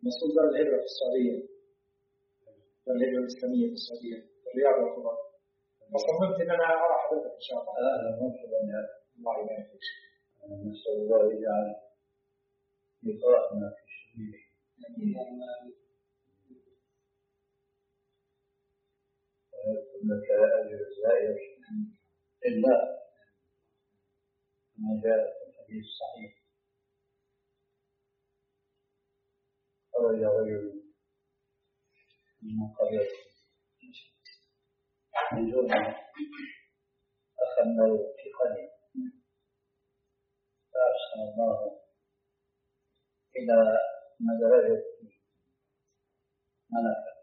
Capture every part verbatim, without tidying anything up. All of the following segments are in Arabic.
مسؤول دار الهجرة في السعودية، دار الهجرة الإسلامية في السعودية في الرياض والخبر. فصممت إن أنا أرى حضرتك إن شاء الله. أهلا ومرحبا يا الله يبارك فيك. نسأل الله يجعل لقاءنا في سبيله. ويكتب لك أجر الزائر إلا ما جاء في الحديث الصحيح. خرج رجل من قرية من جرم أخذنا في قرية فأرسل الله إلى مدرجة ملكا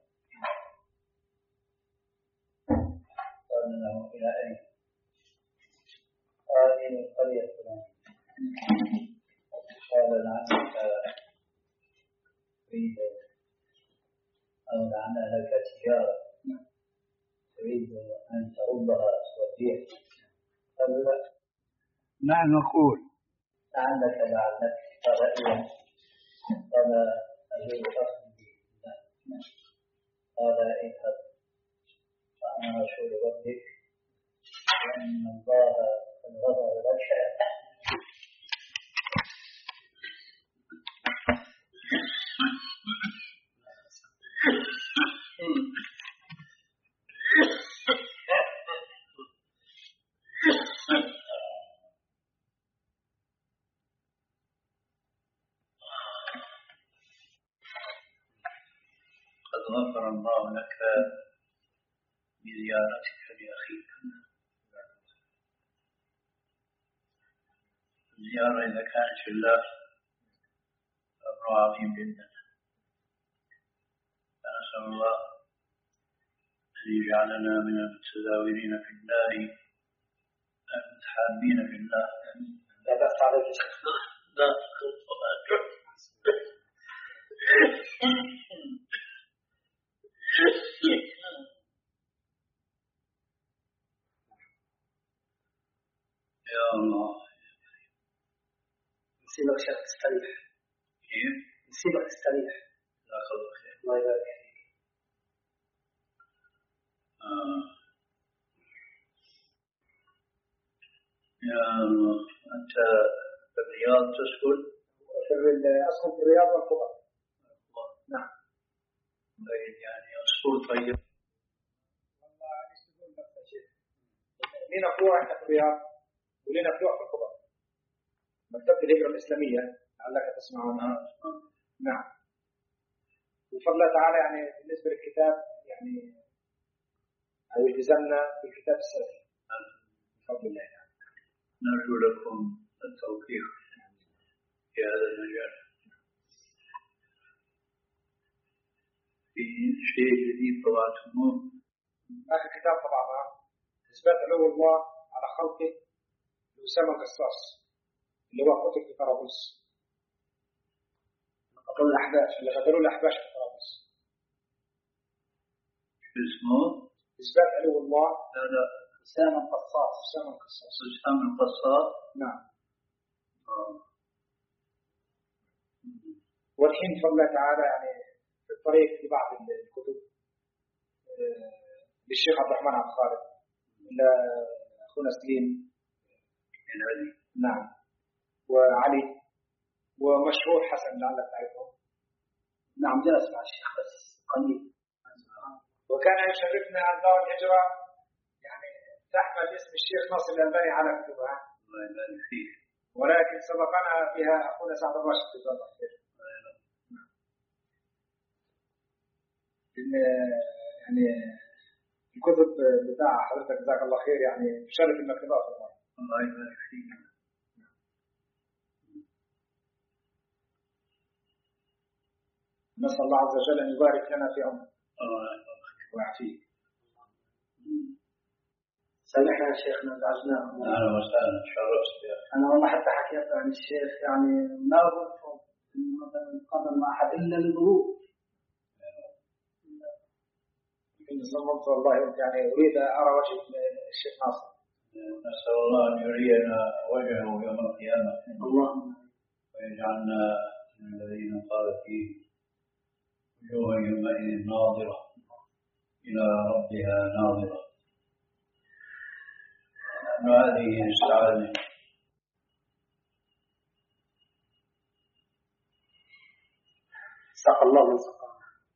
قال له إلى أين؟ قال إلى القرية الفلانية. قال لعلك تريد أو لعل لك تجارة تريد أن تردها توديها. قال لا. نعم نقول لعلك لعلك. قال إذن. قال أجل أخذي. قال اذهب فأنا رسول ربك وإن الله قد غفر لك. قد غفر الله لك بزيارتك لأخيك. الزيارة إذا كانت في الله أمر عظيم جدا. فنسأل الله أن يجعلنا من المتزاورين في الله المتحابين في الله. لا بأس عليك يا شيخ. لا يا الله. نسيبك شيخ تستريح. كيف؟ نسيبك تستريح. لا خير. الله يبارك فيك. آه. يا الله. أنت في الرياض تسكن؟ في أسكن في الرياض والخبر. نعم. طيب يعني أسطول طيب. والله يشتغل نفس الشيء. لنا فروع احنا في الرياض ولنا فروع في الخبر. مكتبة الهجرة الإسلامية لعلك تسمع عنها. نعم. بفضل الله تعالى يعني بالنسبة للكتاب يعني أو التزمنا بالكتاب السلفي. بفضل الله يعني. نرجو لكم التوفيق في هذا المجال. في شيء جديد طبعتموه؟ آخر كتاب طبعنا إثبات علو الله على خلقه لأسامة القصاص اللي هو قتل في طرابلس. قتلوا الأحباش اللي قتلوا الأحباش في طرابلس. اسمه؟ إثبات علو الله. لا لا. أسامة القصاص. أسامة القصاص. أسامة القصاص. نعم. آه. والحين بفضل الله تعالى يعني في الطريق في بعض الكتب للشيخ عبد الرحمن عبد الخالق لأخونا سليم العلي. نعم. وعلي ومشهور حسن لعلك تعرفه. نعم جلس مع الشيخ بس قليل. وكان يشرفنا دار الهجرة يعني تحمل اسم الشيخ ناصر الألباني على كتبها. الله يبارك فيك. ولكن سبقنا فيها أخونا سعد الراشد جزاه الله خير. يعني الكتب بتاع حضرتك جزاك الله خير يعني تشرف المكتبات والله. الله يبارك فيك. نسأل الله عز وجل أن يبارك لنا في عمرك. الله يبارك ويعافيك. سامحنا يا شيخنا ازعجناكم. اهلا وسهلا تشرفت يا اخي. انا والله حتى حكيت عن الشيخ يعني ما قلت انه مثلا قدم مع احد الا لظروف. كنت صممت والله يعني اريد ان ارى وجه الشيخ ناصر. نسال الله ان يرينا وجهه يوم القيامه. اللهم ويجعلنا من الذين قال فيه وجوه يومئذ ناظرة إلى ربها ناظرة. هذه السعادة ساق الله من سقانا.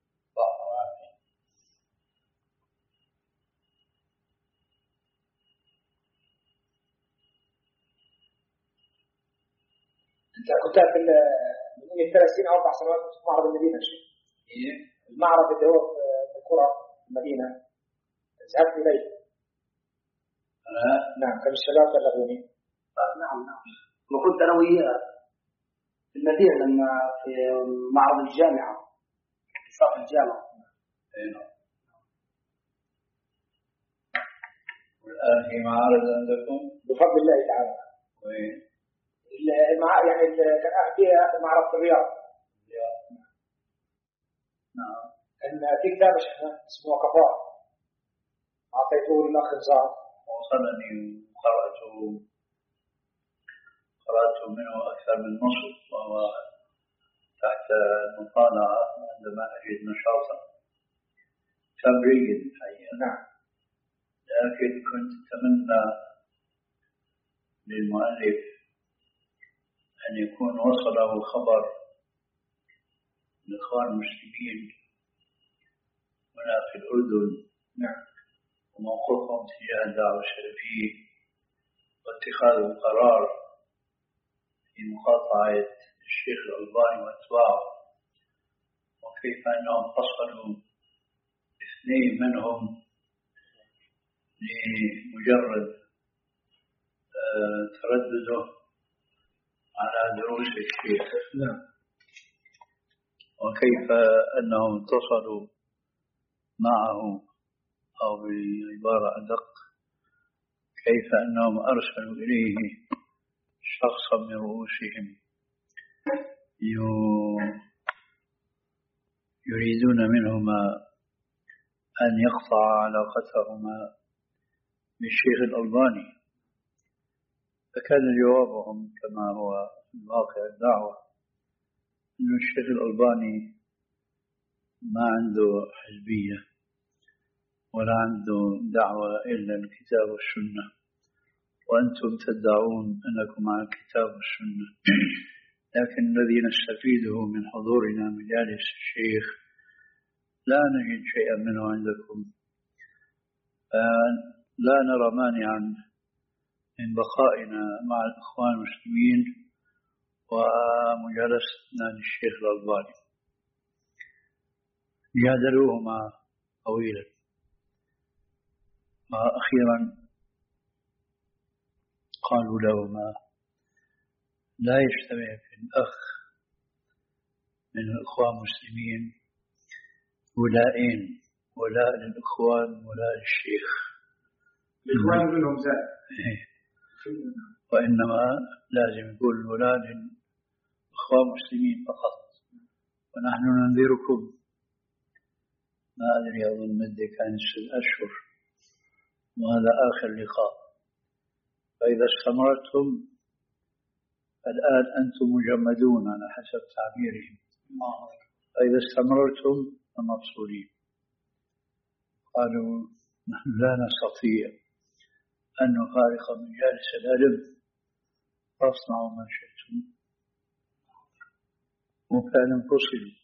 أنت كنت في من ثلاث سنين أو أربع سنوات في معرض المدينة شيء. إيه؟ المعرض اللي هو في القرى المدينة ذهبت إليه. أنا؟ نعم كان الشباب بلغوني. نعم نعم. وكنت أنا وياه في المدينة لما في معرض الجامعة في صف الجامعة. أيوة. والآن في معارض عندكم؟ بفضل الله تعالى. وين؟ المع... يعني كان فيها معرض في الرياض. نعم. إن في كتاب اسمه وقفات أعطيته للأخ نزار. وصلني وقرأته قرأت منه أكثر من نصف وهو تحت المطالعة عندما أجد نشاطا تمرين الحقيقة. نعم. لكن كنت أتمنى للمؤلف أن يكون وصله خبر الإخوان المسلمين هنا في الأردن. نعم. وموقفهم تجاه الدعوة السلفية واتخاذ القرار في مقاطعة الشيخ الألباني وأتباعه، وكيف أنهم فصلوا اثنين منهم لمجرد تردده على دروس الشيخ. نعم. وكيف أنهم اتصلوا معه، أو بعبارة أدق كيف أنهم أرسلوا إليه شخصا من رؤوسهم يريدون منهما أن يقطع علاقتهما بالشيخ الألباني. فكان جوابهم كما هو الواقع الدعوة أن الشيخ الألباني ما عنده حزبية ولا عنده دعوة إلا الكتاب والسنة، وأنتم تدعون أنكم مع الكتاب والسنة. لكن الذي نستفيده من حضورنا مجالس الشيخ لا نجد شيئا منه عندكم، لا نرى مانعا من بقائنا مع الإخوان المسلمين ومجالستنا للشيخ الألباني. جادلوهما طويلا، وأخيرا قالوا لهما لا يجتمع في الأخ من الإخوان المسلمين ولائين، ولاء للإخوان ولاء للشيخ. الإخوان منهم زاد. وإنما لازم يقول ولاء للإخوان المسلمين فقط. ونحن ننذركم، ما أدري أظن مدة كان ست أشهر وهذا آخر لقاء، فإذا استمرتم الآن أنتم مجمدون على حسب تعبيرهم، فإذا استمرتم فمبصورين. قالوا نحن لا نستطيع أن نفارق مجالس العلم، فاصنعوا ما شئتم. وفعلا فصلوا،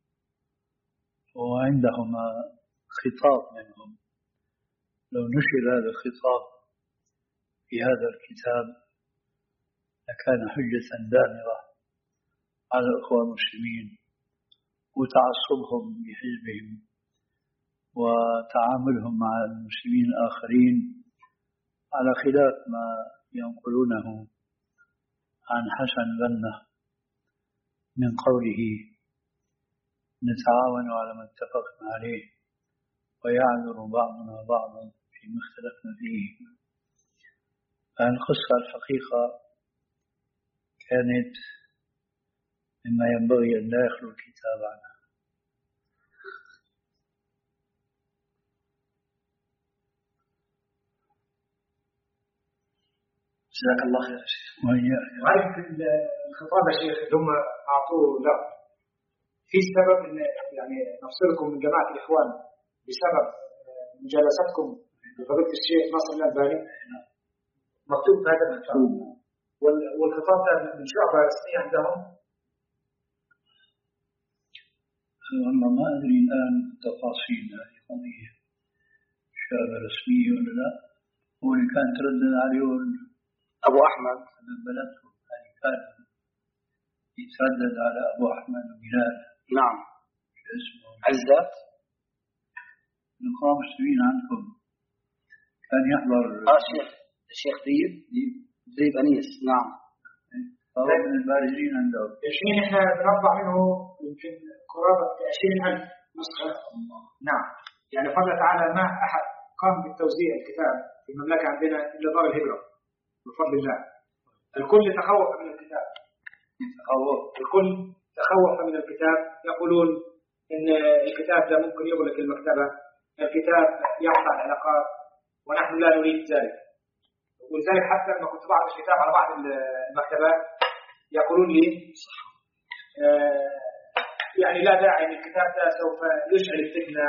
وعندهما خطاب منهم، لو نشر هذا الخطاب في هذا الكتاب لكان حجة دامغة على الأخوان المسلمين، وتعصبهم بحزبهم وتعاملهم مع المسلمين الآخرين على خلاف ما ينقلونه عن حسن بنة من قوله نتعاون على ما اتفقنا عليه ويعذر بعضنا بعضا فيما اختلفنا فيه. القصة الحقيقة كانت مما ينبغي أن لا يخلو الكتاب عنها. جزاك الله خير يا شيخ. وعارف الخطاب يا شيخ هم أعطوه له في سبب إن يعني نفصلكم من جماعة الإخوان بسبب مجالستكم لفضيلة الشيخ ناصر الألباني؟ مكتوب هذا الكتاب والخطاب ده من شعبة رسمية عندهم؟ والله ما أدري الآن تفاصيل هذه القضية شعبة رسمية ولا لا. هو اللي كان تردد عليه أبو أحمد من بلدهم، يعني كان يتردد على أبو أحمد وبلال. نعم. اسمه عزات الإخوان المسلمين عندكم كان يحضر آه الشيخ الشيخ طيب طيب أنيس. نعم. فهو من البارزين عندهم. الحين احنا بنطبع منه يمكن قرابة عشرين ألف نسخة. نعم. يعني فضل تعالى ما أحد قام بالتوزيع الكتاب في المملكة عندنا إلا دار الهجرة بفضل الله. الكل تخوف من الكتاب. تخوف. الكل تخوف من الكتاب، يقولون إن الكتاب ده ممكن يغلق المكتبة، الكتاب يقطع العلاقات، ونحن لا نريد ذلك. ولذلك حتى لما كنت بعض الكتاب على بعض المكتبات يقولون لي آه يعني لا داعي ان الكتاب ده سوف يشعل الفتنه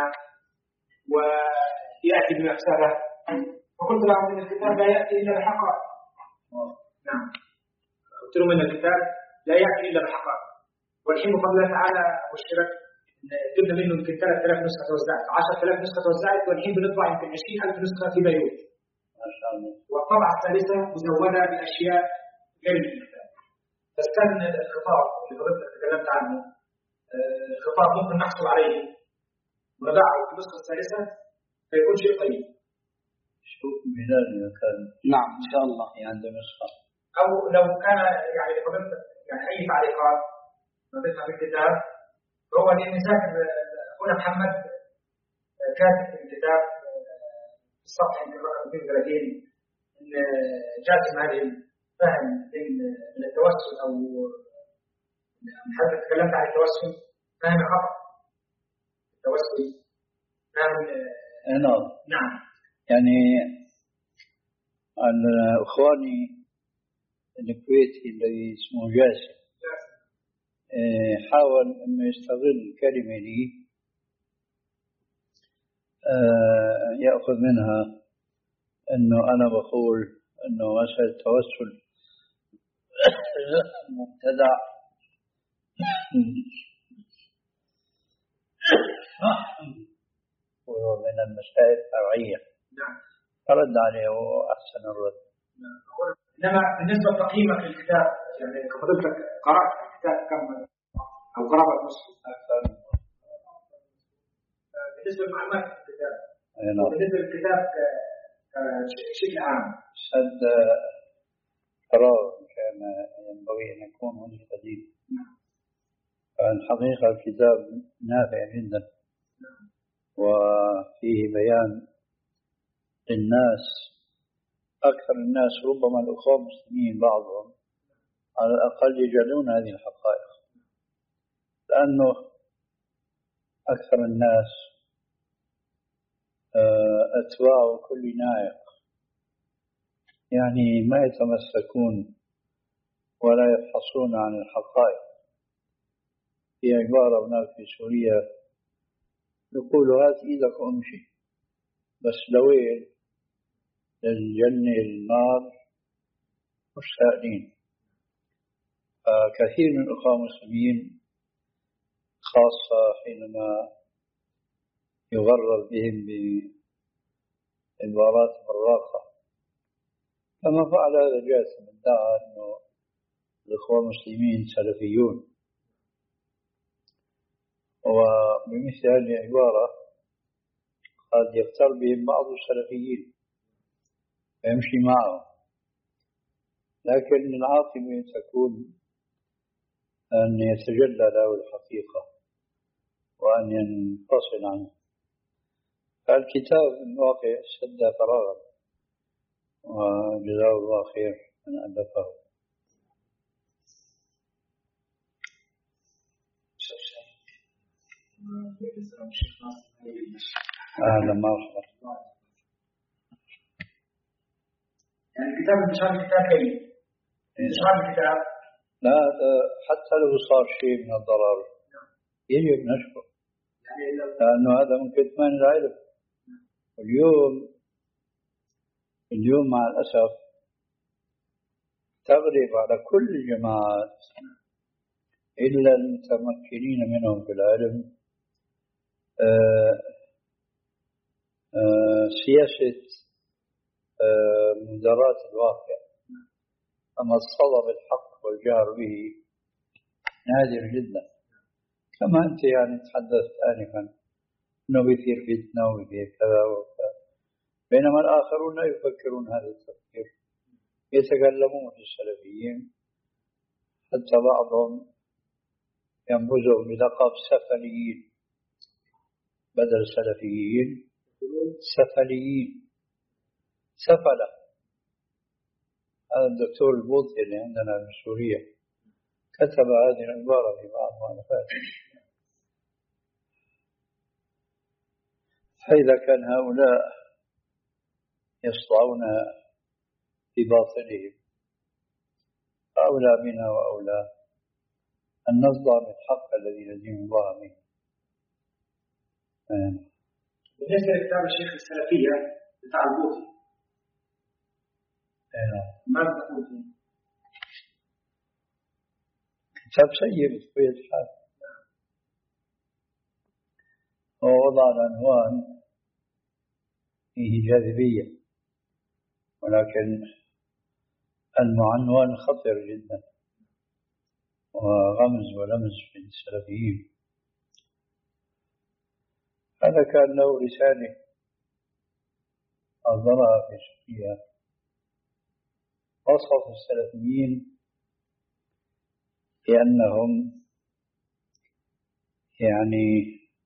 وياتي بمفسده، فقلت لهم ان الكتاب لا ياتي الا بحقائق. نعم. قلت لهم ان الكتاب لا ياتي الا بحقائق، والحين بفضل الله تعالى ابشرك جبنا منه يمكن ثلاثة آلاف نسخه توزعت، عشرة آلاف نسخه توزعت، والحين بنطبع يمكن عشرين ألف نسخه في بيروت. ما شاء الله. والطبعه الثالثه مزوده باشياء غير الكتاب. بس كان الخطاب اللي حضرتك تكلمت عنه خطاب ممكن نحصل عليه ونضعه في النسخة الثالثة فيكون شيء طيب. شوف بلال إذا كان. نعم إن شاء الله. عنده نسخة. أو لو كان يعني حضرتك يعني أي تعليقات نضيفها في الكتاب، فهو لأن ذاكر أخونا محمد كاتب في الكتاب في الصفحة رقم اثنين وثلاثين إن جاسم هذه الفهم من التوسل أو حضرتك تكلمت عن التوسل، فهم خطأ. التوسل فهم. نعم. نعم. يعني الأخواني الكويتي الذي اسمه جاسم حاول أنه يستغل كلمة لي يأخذ منها أنه أنا بقول أنه مسألة التوسل مبتدع ومن المسائل الفرعية. نعم. فرد عليه وأحسن الرد. نعم. إنما بالنسبة لتقييمك للكتاب يعني فضلتك قرأت الكتاب كم أو قرابة نصف أكثر بالنسبة لمعلومات الكتاب. نعم. بالنسبة للكتاب بشكل عام. سد فراغ كان ينبغي أن يكون هنا قديم. نعم. الحقيقة الكتاب نافع جدا. نعم. وفيه بيان للناس، أكثر الناس ربما الأخوة المسلمين بعضهم على الأقل يجهلون هذه الحقائق، لأنه أكثر الناس أتباع كل نائق، يعني ما يتمسكون ولا يبحثون عن الحقائق. في عبارة هناك في سوريا يقول هات إيدك وامشي، بس لوين؟ للجنة النار مش سائلين. كثير من الأخوة المسلمين خاصة حينما يغرر بهم بعبارات براقة كما فعل هذا جاسم، ادعى أنه الأخوة المسلمين سلفيون، وبمثل هذه العبارة قد يختار بهم بعض السلفيين ويمشي معهم، لكن العاقبة تكون أن يتجلى له الحقيقة وأن ينفصل عنه. فالكتاب الواقع سد فراغا، وجزاه الله خير من ألفه. أهلا مرحبا. يعني الكتاب انتشار الكتاب كيف؟ انتشار الكتاب لا حتى لو صار شيء من الضرر يجب نشكر، يعني لو لأنه هذا من كتمان العلم. اليوم اليوم مع الأسف تغلب على كل الجماعات إلا المتمكنين منهم في العلم آه آه سياسة آه مداراة الواقع. أما الصلب بالحق والجهر به نادر جدا، كما أنت يعني تحدثت آنفا أنه بيثير فتنة وبيثير كذا وكذا، بينما الآخرون لا يفكرون هذا التفكير، يتكلمون في السلفيين، حتى بعضهم ينبذهم بلقب سفليين بدل سلفيين، سفليين، سفلة. هذا الدكتور البوطي اللي عندنا من سوريا كتب هذه العبارة في بعض مؤلفاته. فإذا كان هؤلاء يصدعون في باطلهم فأولى بنا وأولى أن نصدع بالحق الذي ندين الله منه. بالنسبة لكتاب الشيخ السلفية بتاع البوطي ماذا تقول فيه؟ كتاب سيء بطبيعة الحال، ووضع العنوان فيه جاذبية، ولكن المعنون خطر جدا وغمز ولمز في السلفيين. هذا كان له رسالة أصدرها في سوريا وصف السلفيين بأنهم يعني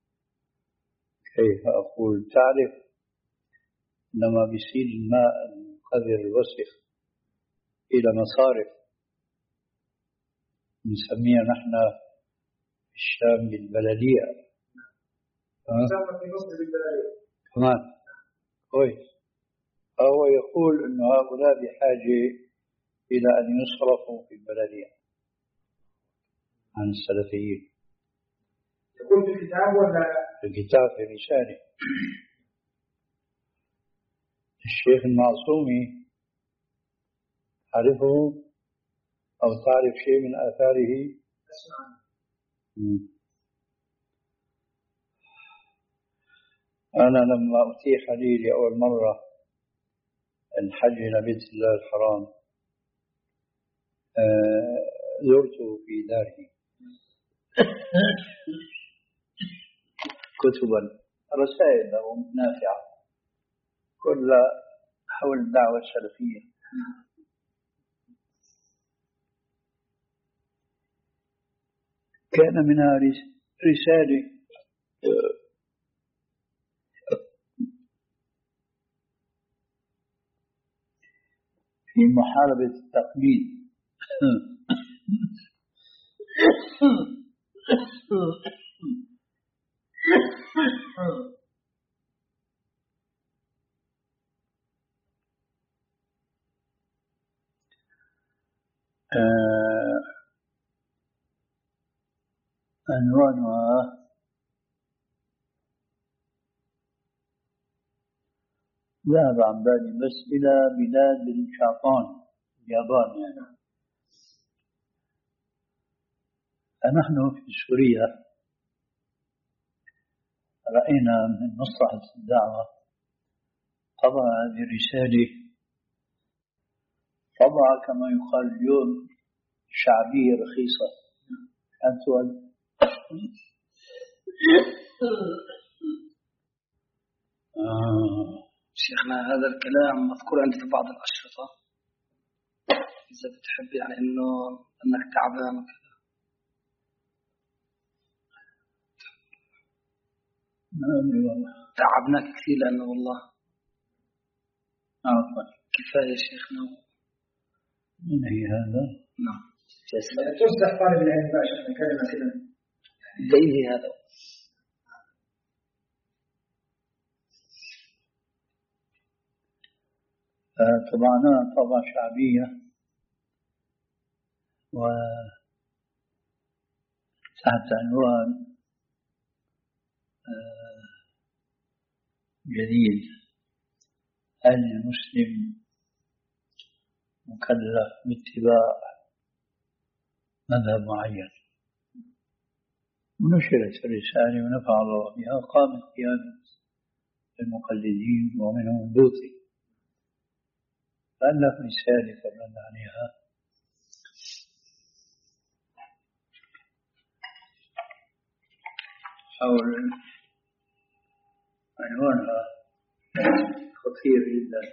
كيف أقول، تعرف لما بيصير الماء القذر الوسخ إلى مصارف نسميها نحن في الشام بالبلدية، نسمى في مصر بالبلدية كمان كويس. فهو يقول أن هؤلاء بحاجة إلى أن يصرفوا في البلدية عن السلفيين. يقول في الكتاب ولا في الكتاب في رسالة. الشيخ المعصومي تعرفه أو تعرف شيء من آثاره؟ أسمع. أنا لما أتيح لي لأول مرة الحج إلى بيت الله الحرام زرته في داره كتبا رسائل نافعة كلها حول الدعوة السلفية. كان منها رسالة في محاربة التقليد عنوانها ذهب عن بالي بس إلى بلاد الشيطان اليابان. يعني نحن في سوريا رأينا من مصلحة الدعوة طبع هذه الرسالة طبع كما يقال اليوم شعبية رخيصة. أنتوا آه. شيخنا هذا الكلام مذكور عندي في بعض الأشرطة، إذا بتحب يعني إنه أنك تعبان وكذا. تعبناك كثير لأنه والله عفوا كفاية شيخنا. من هي هذا؟ نعم تصلح طالب العلم باشا كلمة كده زي هذا. طبعا طبعا شعبية وتحت عنوان جديد، هل المسلم مكلف باتباع مذهب معين؟ ونشرت الرسالة ونفع الله بها، قامت قيادة المقلدين ومنهم البوطي، فألف رسالة فمن عليها حول عنوانها خطير جدا،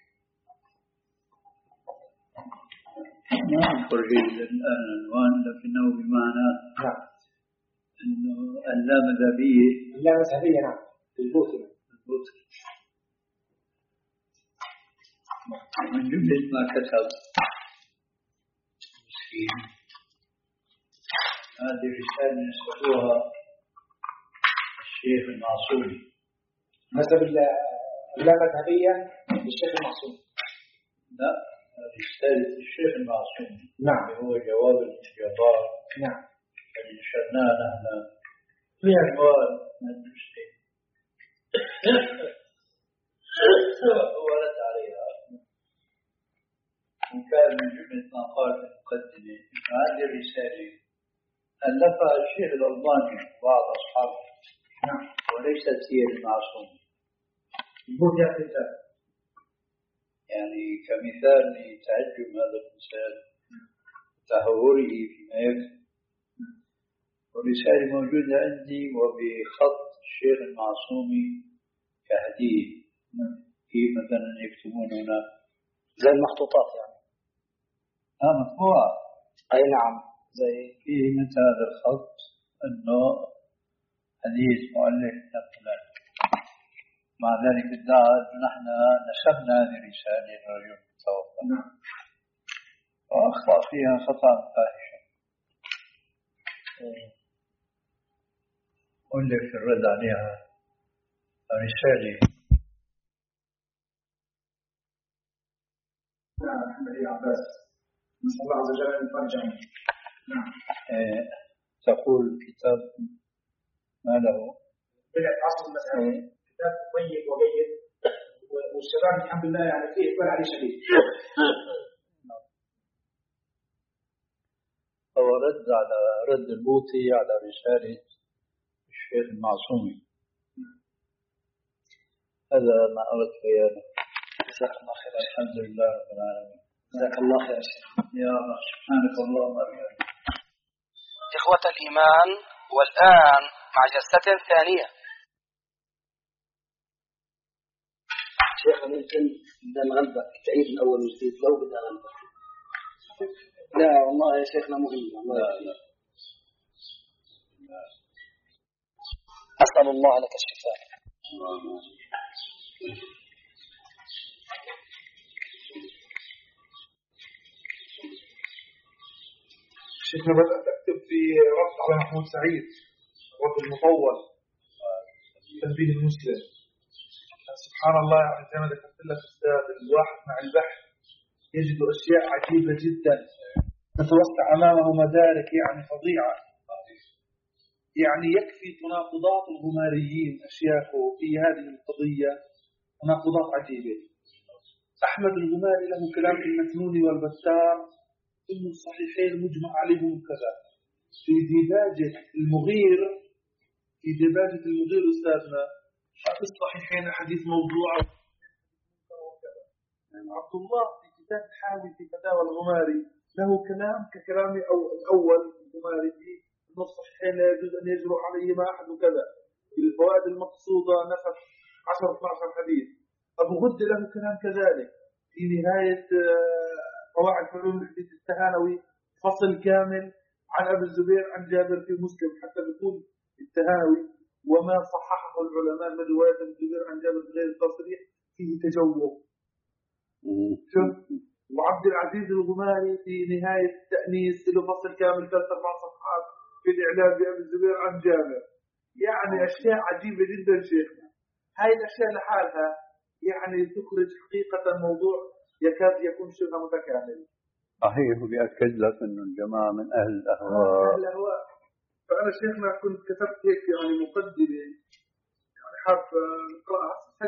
ما أذكر جيدا الآن العنوان لكنه بمعنى أنه اللامذهبية اللامذهبية نعم البوطي البوطي. من جملة ما كتب مسكين هذه رسالة نسبتها الشيخ المعصومي، نسب اللامذهبية للشيخ المعصومي. لا، رسالة الشيخ المعصومي نعم هو جواب الاستعطاء نعم اللي نشرناه نحن في عنوان من المسلم ورد عليها، وكان من جملة ما قال في المقدمة هذه الرسالة ألفها الشيخ الألباني وبعض أصحابه وليست هي المعصومة. يعني كمثال لتعجب هذا الإنسان تهوره فيما يكتب، والرسالة موجودة عندي وبخط الشيخ المعصومي كهدية، في مثلا يكتبون هنا زي المخطوطات يعني. ها مطبوعة، أي نعم، زي فيه مثل هذا الخط أنه حديث مؤلف فلان، مع ذلك ادعى نحن نسبنا هذه الرسالة للرجل المتوفى وأخطأ فيها خطأ فاحشا، ألف في الرد عليها رسالة. نعم محمد بن عباس نسأل الله عز وجل أن يفرجه. نعم تقول كتاب ما له بدأت عصر المسائل، كتاب طيب وجيد، والشباب الحمد لله يعني فيه إقبال عليه شديد. هو رد على رد البوطي على رسالة الشيخ المعصومي. هذا ما أردت بيانه. جزاك الله خير. الحمد لله رب العالمين. جزاك الله خير. يا الله سبحانك اللهم وبحمدك. إخوة الإيمان، والآن مع جلسة ثانية. شيخ ممكن بدنا نغلبك تعيد من أول وجديد لو بدنا نغلبك. لا والله يا شيخنا مهم. لا لا. أسأل الله لك الشفاء. شيخنا بدأت أكتب في رد على محمود سعيد، رد المطول تنبيه المسلم. سبحان الله يعني زي ما ذكرت لك أستاذ، الواحد مع البحث يجد أشياء عجيبة جدا تتوسع أمامه مدارك يعني فظيعة. يعني يكفي تناقضات الغماريين أشياخه في هذه القضية، تناقضات عجيبة. أحمد الغماري له كلام في المكنون والبتار إن الصحيحين مجمع عليهم كذا. في ديباجة المغير في ديباجة المغير أستاذنا في الصحيحين حديث موضوع وكذا. عبد الله في كتاب حاوي في فتاوى الغماري له كلام ككلام أو الأول الغماري في أن الصحيحين لا يجوز أن يجرؤ عليهما أحد وكذا. في الفوائد المقصودة نفس عشر اثنا عشر حديث. أبو غد له كلام كذلك في نهاية قواعد علوم الحديث التهانوي فصل كامل عن أبي الزبير عن جابر في مسلم، حتى بيقول التهانوي وما صححه العلماء من رواية ابن الزبير عن جابر غير التصريح فيه تجوه. شوف، وعبد العزيز الغماري في نهاية التأنيس له فصل كامل ثلاث أربع صفحات في الإعلام بأبي الزبير عن جابر. يعني أشياء عجيبة جدا شيخنا. هاي الأشياء لحالها يعني تخرج حقيقة موضوع يكاد يكون شبه متكامل. صحيح، وبيأكد لك إنه الجماعة من أهل الأهواء. أهل الأهواء. فأنا شيخنا كنت كتبت هيك يعني مقدمة يعني حاب نقرأها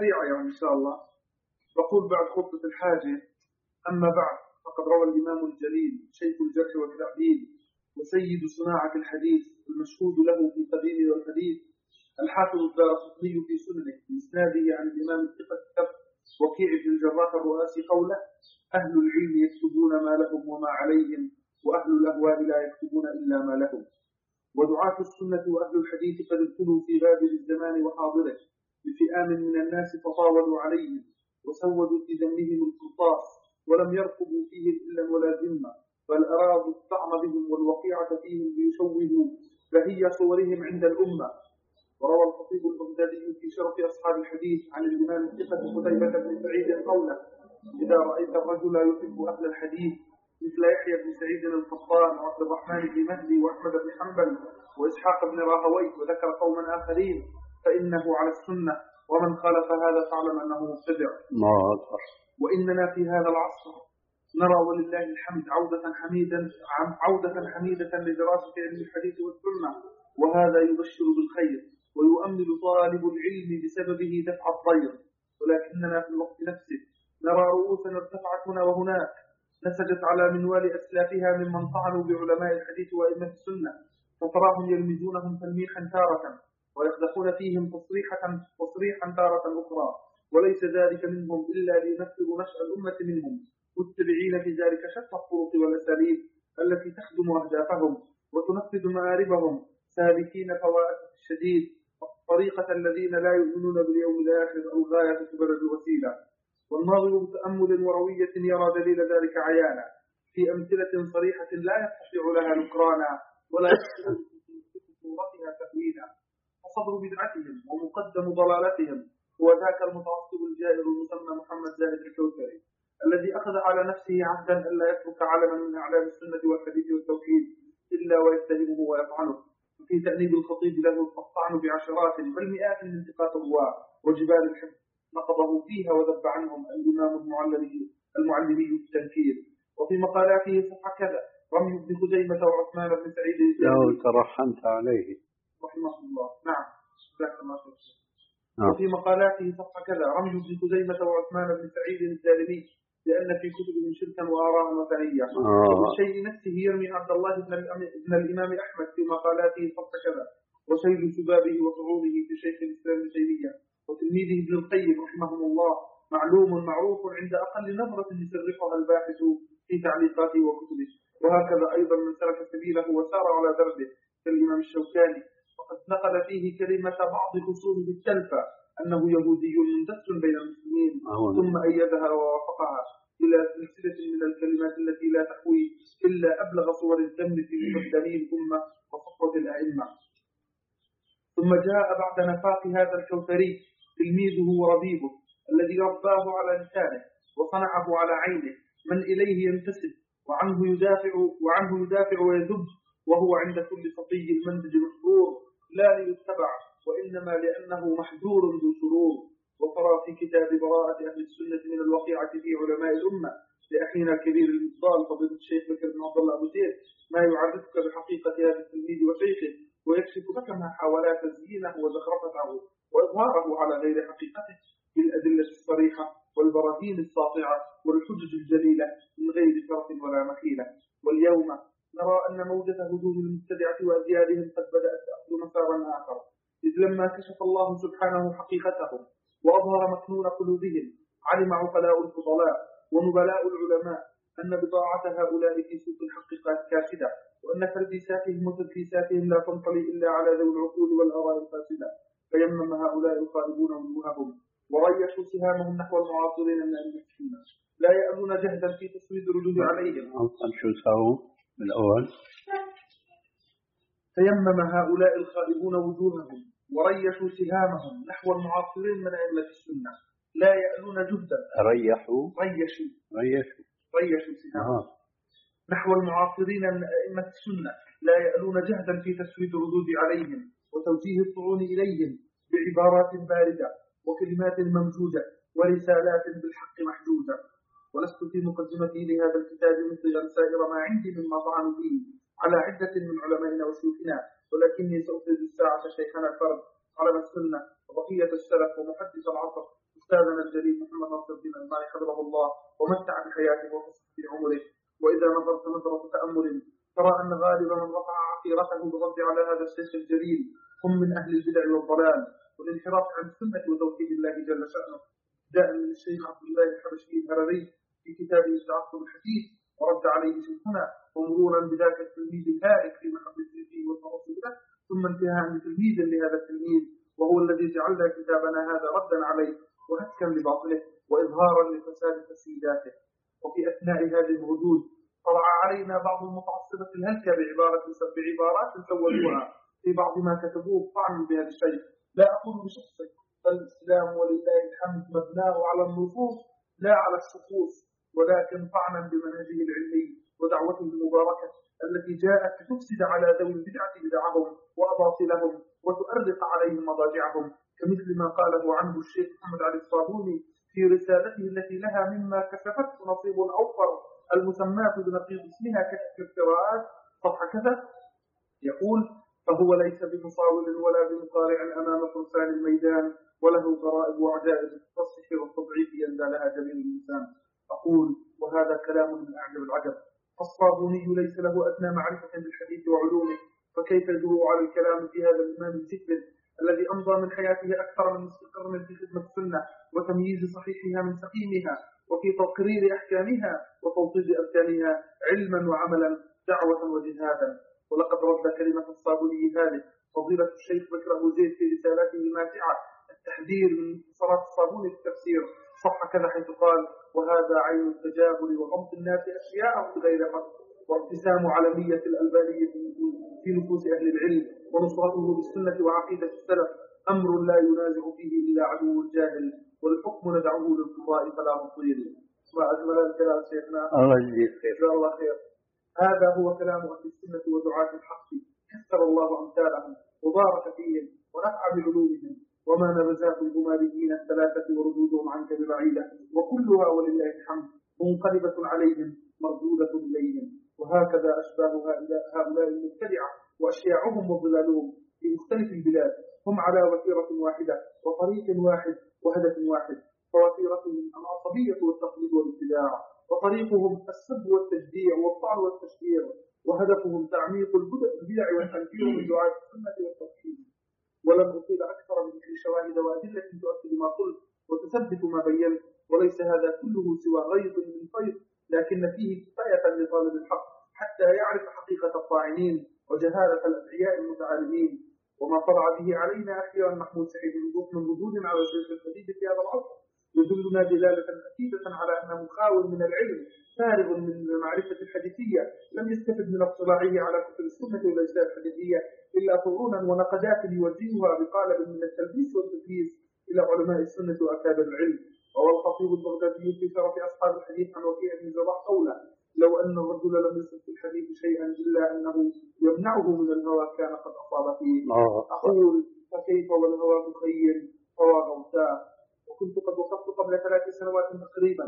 سريعة يعني إن شاء الله. بقول بعد خطبة الحاجة: أما بعد، فقد روى الإمام الجليل شيخ الجرح والتعديل وسيد صناعة الحديث المشهود له في قديم والحديث الحافظ الدارقطني في سننه بإسناده عن الإمام الثقة الثبت وكيع بن الجراح الرؤاسي قوله: أهل العلم يكتبون ما لهم وما عليهم، وأهل الأهواء لا يكتبون إلا ما لهم. ودعاة السنة وأهل الحديث قد ابتلوا في غابر الزمان وحاضره بفئام من الناس فطاولوا عليهم وسودوا في ذمهم القرطاس، ولم يرقبوا فيهم إلا ولا ذمة، بل أرادوا الطعن بهم والوقيعة فيهم ليشوهوا بهي صورهم عند الأمة. وروى الخطيب البغدادي في شرف أصحاب الحديث عن الإمام الثقة قتيبة بن سعيد قوله: إذا رأيت الرجل يحب أهل الحديث مثل يحيى بن سعيد القطان وعبد الرحمن بن مهدي وأحمد بن حنبل وإسحاق بن راهويه وذكر قوما آخرين فإنه على السنة، ومن خالف هذا فاعلم أنه مبتدع. وإننا في هذا العصر نرى ولله الحمد عودة حميدة عودة حميدة لدراسة علم الحديث والسنة، وهذا يبشر بالخير ويؤمل طالب العلم بسببه دفع الضير. ولكننا في الوقت نفسه نرى رؤوسا ارتفعت هنا وهناك نسجت على منوال أسلافها ممن طعنوا بعلماء الحديث وأئمة السنة، فتراهم يلمزونهم تلميحا تارة ويقذفون فيهم تصريحا تصريحا تارة أخرى، وليس ذلك منهم إلا لينفروا نشأ الأمة منهم، متبعين في ذلك شتى الطرق والأساليب التي تخدم أهدافهم وتنفذ مآربهم، سالكين فوائد الشديد طريقة الذين لا يؤمنون باليوم الآخر أو غاية تبرر الوسيلة. والناظر بتأمل وروية يرى دليل ذلك عيانا في أمثلة صريحة لا يستطيع لها نكرانا ولا يستطيع في صورتها تأويلا. فصدر بدعتهم ومقدم ضلالتهم هو ذاك المتعصب الجائر المسمى محمد زاهد الكوثري، الذي أخذ على نفسه عهدا ألا يترك علما من أعلام السنة والحديث والتوحيد إلا ويتهمه ويطعنه. وفي تأنيب الخطيب له الطعن بعشرات بل مئات من انتقاط الرواة وجبال الحفظ نقضه فيها وذب عنهم الإمام المعلمي المعلمي التنكير. وفي مقالاته صفحة كذا رمي ابن خزيمة وعثمان بن سعيد لو ترحمت عليه رحمه الله. نعم. وفي مقالاته صفحة كذا رمي ابن خزيمة وعثمان بن سعيد الدارمي لأن في كتبهم شركا وآراء وثنية. وبالشيء نفسه يرمي عبد الله بن الإمام أحمد في مقالاته صفحة كذا وسيل سبابه وصعوده في شيخ الإسلام ابن تيمية وتلميذه ابن القيم رحمهم الله معلوم معروف عند أقل نظرة يسرحها الباحث في تعليقاته وكتبه. وهكذا أيضا من سلك سبيله وسار على دربه كالإمام الشوكاني، وقد نقل فيه كلمة بعض خصومه التلفة أنه يهودي مندس بين المسلمين، ثم أيدها ووافقها إلى سلسلة من الكلمات التي لا تحوي إلا أبلغ صور الذم في مقدمي الأمة وصفوة الأئمة. ثم جاء بعد نفاق هذا الكوثري تلميذه وربيبه الذي رباه على لسانه وصنعه على عينه من إليه ينتسب وعنه يدافع وعنه يدافع ويذب، وهو عند كل صفي المنهج محظور لا ليتبع وإنما لأنه محذور ذو شرور. وترى في كتاب براءة أهل السنة من الوقيعة في علماء الأمة لأخينا الكبير المفضال فضيلة الشيخ بكر بن عبد الله أبو زيد ما يعرفك بحقيقة هذا التلميذ وشيخه ويكشف لك ما حاول تزيينه وزخرفته وإظهاره على غير حقيقته بالأدلة الصريحة والبراهين الساطعة والحجج الجليلة من غير فرق ولا مخيلة. واليوم نرى أن موجة هجوم المبتدعة وأزيادهم قد بدأت تأخذ مسارا آخر، إذ لما كشف الله سبحانه حقيقتهم وأظهر مكنون قلوبهم علم عقلاء الفضلاء ونبلاء العلماء أن بضاعة هؤلاء في سوق الحقيقات كاسدة، وأن تلبيساتهم وتدليساتهم لا تنطلي إلا على ذوي العقول والآراء الفاسدة. فيمم هؤلاء الخالدون وجوههم وريشوا سهامهم نحو المعاصرين من أئمة السنة لا يألون جهدا في تسويد الردود عليهم. شو سووا بالأول؟ فيمم هؤلاء الخائبون وجوههم وريشوا سهامهم نحو المعاصرين من أئمة السنة لا يألون جهدا ريحوا ريشوا ريشوا ريشوا سهامهم آه. نحو المعاصرين من أئمة السنة لا يألون جهدا في تسويد الردود عليهم وتوجيه الطعون إليهم بعبارات باردة وكلمات ممجودة ورسالات بالحق محجوجة. ولست في مقدمتي لهذا الكتاب مثل سائر ما عندي مما طعنوا فيه على عدة من علمائنا وشيوخنا، ولكني سأفرد الساعة شيخنا الفرد علم السنة وبقية السلف ومحدث العصر أستاذنا الجليل محمد ناصر الدين الألباني حفظه الله ومتع بحياته وفصح في عمره. وإذا نظرت نظرة تأمل ترى أن غالب من رفع عقيرته بالرد على هذا الشيخ الجليل هم من أهل البدع والضلال والانحراف عن السنة وتوحيد الله جل شأنه، بدءا من الشيخ عبد الله الحبشي الهرري في كتابه التعصب الحديث ورد عليه شيخنا، ومرورا بذاك التلميذ الهائك في محبة فيه والتوصل له، ثم انتهاء بتلميذ لهذا التلميذ وهو الذي جعلنا كتابنا هذا ردا عليه وهتكا لباطله وإظهارا لفساد تسييداته. وفي أثناء هذه الردود طلع علينا بعض المتعصبة الهلكة بعبارة بعبارات سولوها في بعض ما كتبوه طعن بهذا الشيء. لا أقول بشخصه، فالإسلام ولله الحمد مبناه على النصوص لا على الشخوص، ولكن طعنا بمنهجه العلمي ودعوته المباركة التي جاءت تفسد على ذوي البدعة بدعهم وأباطلهم وتؤرق عليهم مضاجعهم، كمثل ما قاله عنه الشيخ محمد علي الصابوني في رسالته التي لها مما كشفته نصيب أوفر المسماة بنقيض اسمها كشف القراءات صفحة كذا، يقول: فهو ليس بمصاول ولا بمقارع أمام فرسان الميدان، وله غرائب وعجائب التصحيح والتضعيف يندى لها جميع الإنسان. أقول وهذا كلام من أعجب العجب، فالصابوني ليس له أدنى معرفة بالحديث وعلومه، فكيف يجرؤ على الكلام في هذا الإمام الجبل الذي أمضى من حياته أكثر من نصف قرن في خدمة السنة وتمييز صحيحها من سقيمها وفي تقرير أحكامها وتوطيد أركانها علما وعملا دعوة وجهادا. ولقد رد كلمة الصابوني هذه فضيلة الشيخ بكر أبو زيد في رسالته الماتعة التحذير من صلاة الصابوني في التفسير صفحة كذا، حيث قال: وهذا عين التجاهل وغمط الناس أشياءهم بغير حق، وابتسام علمية الألبانية في نفوس أهل العلم، ونصرته بالسنة وعقيدة السلف أمر لا ينازع فيه إلا عدو الجاهل، والحكم ندعوه للقضاء فلا نطيل. ما أجمل الكلام شيخنا، الله يجزيك خير. جزاه الله خير. هذا هو كلام أهل السنة ودعاة الحق، كثر الله أمثالهم وبارك فيهم ونفع بعلومهم، وما نبذات الجماليين الثلاثة وردودهم عنك ببعيدة، وكلها ولله الحمد منقلبة عليهم مردودة إليهم. وهكذا أشباه هؤلاء المبتدعة وأشياعهم وظلالهم في مختلف البلاد هم على وتيرة واحدة وطريق واحد وهدف واحد، فوتيرتهم العصبية والتقليد والابتداع، وطريقهم السب والتجديع والطعن والتشهير، وهدفهم تعميق البدع والتنكير من دعاة السنة والتوحيد. ولم أطيل أكثر من ذكر شواهد وأدلة تؤكد ما قلت وتثبت ما بينت، وليس هذا كله سوى غيظ من فيض، لكن فيه كفاية لطالب الحق حتى يعرف حقيقة الطاعنين وجهالة الأدعياء المتعالمين. وما طلع به علينا أخيرا محمود سعيد من ردود على الشيخ الحديث في هذا العصر يدلنا دلالة أكيدة على أنه خاو من العلم فارغ من المعرفة الحديثية، لم يستفد من اطلاعه على كتب السنة والأجزاء الحديثية إلا طرونا ونقدات يوجهها بقالب من التلبيس والتدليس إلى علماء السنة وأكابر العلم. وهو الخطيب البغدادي في شرف أصحاب الحديث عن وكيع بن جراح قوله: لو أن الرجل لم يصب في الحديث شيئا إلا أنه يمنعه من الهوى كان قد أصاب فيه. أقول فكيف والهوى مخير هوى غوثاء. وكنت قد وقفت قبل ثلاث سنوات تقريبا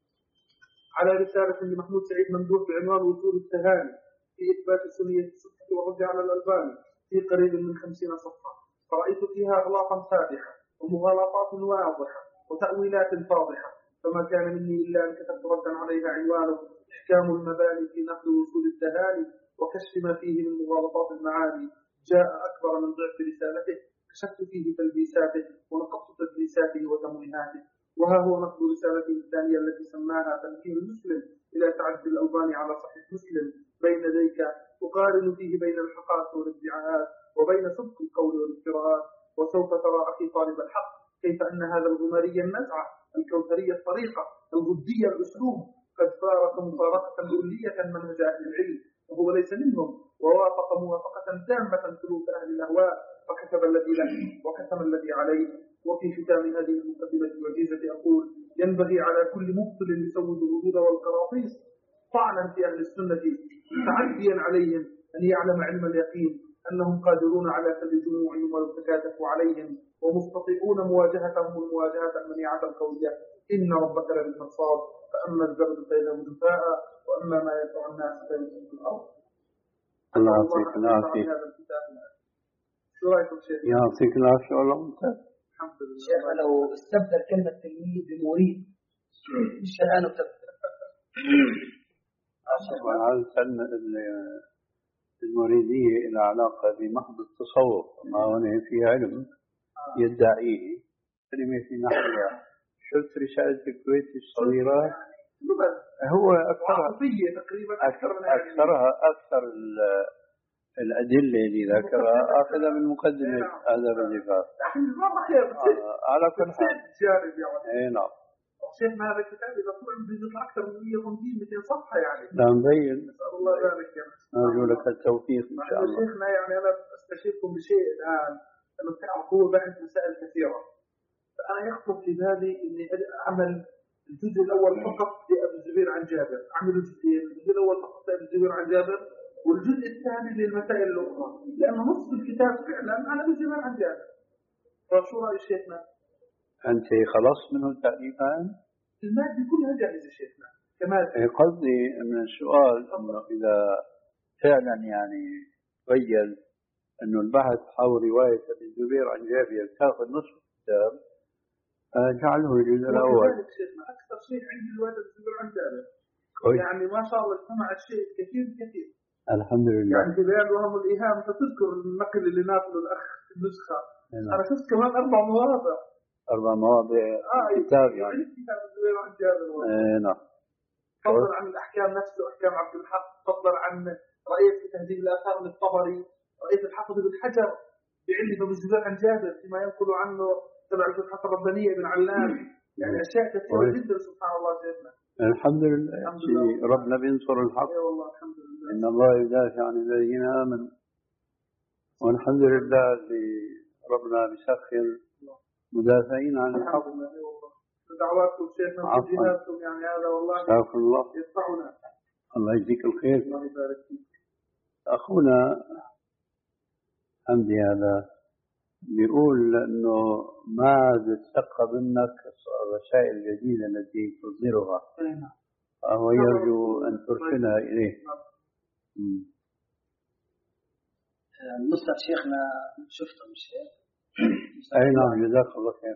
على رسالة لمحمود سعيد ممدوح بعنوان وصول التهاني في إثبات سنية الصدق والرد على الألباني في قريب من خمسين صفحة، فرأيت فيها أغلاطا فادحة ومغالطات واضحة وتأويلات فاضحة، فما كان مني إلا أن كتبت ردا عليها عنوانه إحكام المباني في نقل وصول التهاني وكشف ما فيه من مغالطات المعاني. جاء أكبر من ضعف رسالته، كشفت فيه تلبيساته ونقضت تدليساته وتمويهاته. وها هو نقد رسالته الثانية التي سماها تنكير المسلم إلى تعدي الألباني على صحيح مسلم بين يديك، تقارن فيه بين الحقائق والادعاءات وبين صدق القول والافتراءات. وسوف ترى أخي طالب الحق كيف أن هذا الغماري النزعة الكوثري الطريقة الغدي الأسلوب قد فارق مفارقة كلية منهج أهل العلم، وهو ليس منهم، ووافق موافقة تامة سلوك أهل الأهواء، فكتب الذي له وكتم الذي عليه. وفي ختام هذه المقدمة الوجيزة أقول: ينبغي على كل مبطل يسود الردود والقراطيس طعنا في أهل السنة تعديا عليهم أن يعلم علم اليقين أنهم قادرون على سد جموعهم ولو تكاتفوا عليهم، ومستطيعون مواجهتهم المواجهة المنيعة القوية. إن ربك للمرصاد، فأما الزبد فيذهب جفاء، وأما ما ينفع الناس فيمسك في الأرض. الله يعطيك العافية. شو رأيكم شيخ؟ يعطيك العافية والله ممتاز. الحمد لله. شيخنا لو استبدل كلمة تلميذ بمريد مش الآن تبدل. وهذا المريدية إلى علاقة بمحض التصوف، ما هنا في علم يدعيه كلمة في نحوها. شفت رسالة الكويت الصغيرة هو أكثرها تقريبا أكثرها أكثر الأدلة اللي ذكرها أخذها من مقدمة هذا الرجفات. على كل حال إيه نعم. شيخنا هذا الكتاب إذا طلع بيطلع أكثر من مئة وخمسين مئتين صفحة يعني. لا مبين. نسأل الله ذلك يعني. نرجو لك التوفيق إن شاء الله. شيخنا يعني أنا أستشيركم بشيء الآن أنه تعرفوا هو باحث مسائل كثيرة. فأنا يخطر في بالي إني أعمل الجزء الأول فقط لأبي الزبير عن جابر، أعمل جزئين، الجزء الأول فقط لأبي الزبير عن جابر، والجزء الثاني للمسائل الأخرى، لأنه نصف الكتاب فعلا عن أبي الزبير عن جابر. فشو رأي شيخنا؟ أنت خلصت منه التعريفان؟ المادة كلها جاهزة شيخنا. كمان قصدي من السؤال إنه إذا فعلا يعني بين إنه البحث حول رواية أبي الزبير عن جابر تأخذ نصف الكتاب، جعله الجزء الأول. شيخنا أكثر شيء عندي رواية أبي الزبير عن جابر. كويس. يعني ما شاء الله اجتمع الشيء كثير كثير. الحمد لله. يعني في بيان وهم الإيهام فتذكر النقل اللي ناقله الأخ النسخة. هنا. أنا شفت كمان أربع مواضع. أربع مواضع آه كتاب يعني. كتاب الزبير عن جابر. نعم. فضلا عن الأحكام نفسه أحكام عبد الحق، فضلا عن رأيت في تهذيب الآثار للطبري، رأيت الحافظ بن حجر بعلم أبي الزبير عن جابر فيما ينقل عنه تبع الفتحة الربانية بن علام، يعني أشياء كثيرة جدا سبحان الله سيدنا. الحمد لله. الحمد لله. ربنا بينصر الحق. أي والله الحمد لله. إن الله يدافع عن الذين آمنوا، والحمد لله اللي ربنا بيسخر مدافعين عن الحق. دعواتكم شيخنا وجهاتكم يعني هذا والله يدفعنا. الله يجزيك الخير. الله يبارك فيك. أخونا حمدي هذا بيقول إنه ما عاد تلقى منك الرسائل الجديدة التي تصدرها، فهو يرجو أن ترسلها إليه. نصرة شيخنا شفته مش هيك؟ أي نعم جزاك الله خير.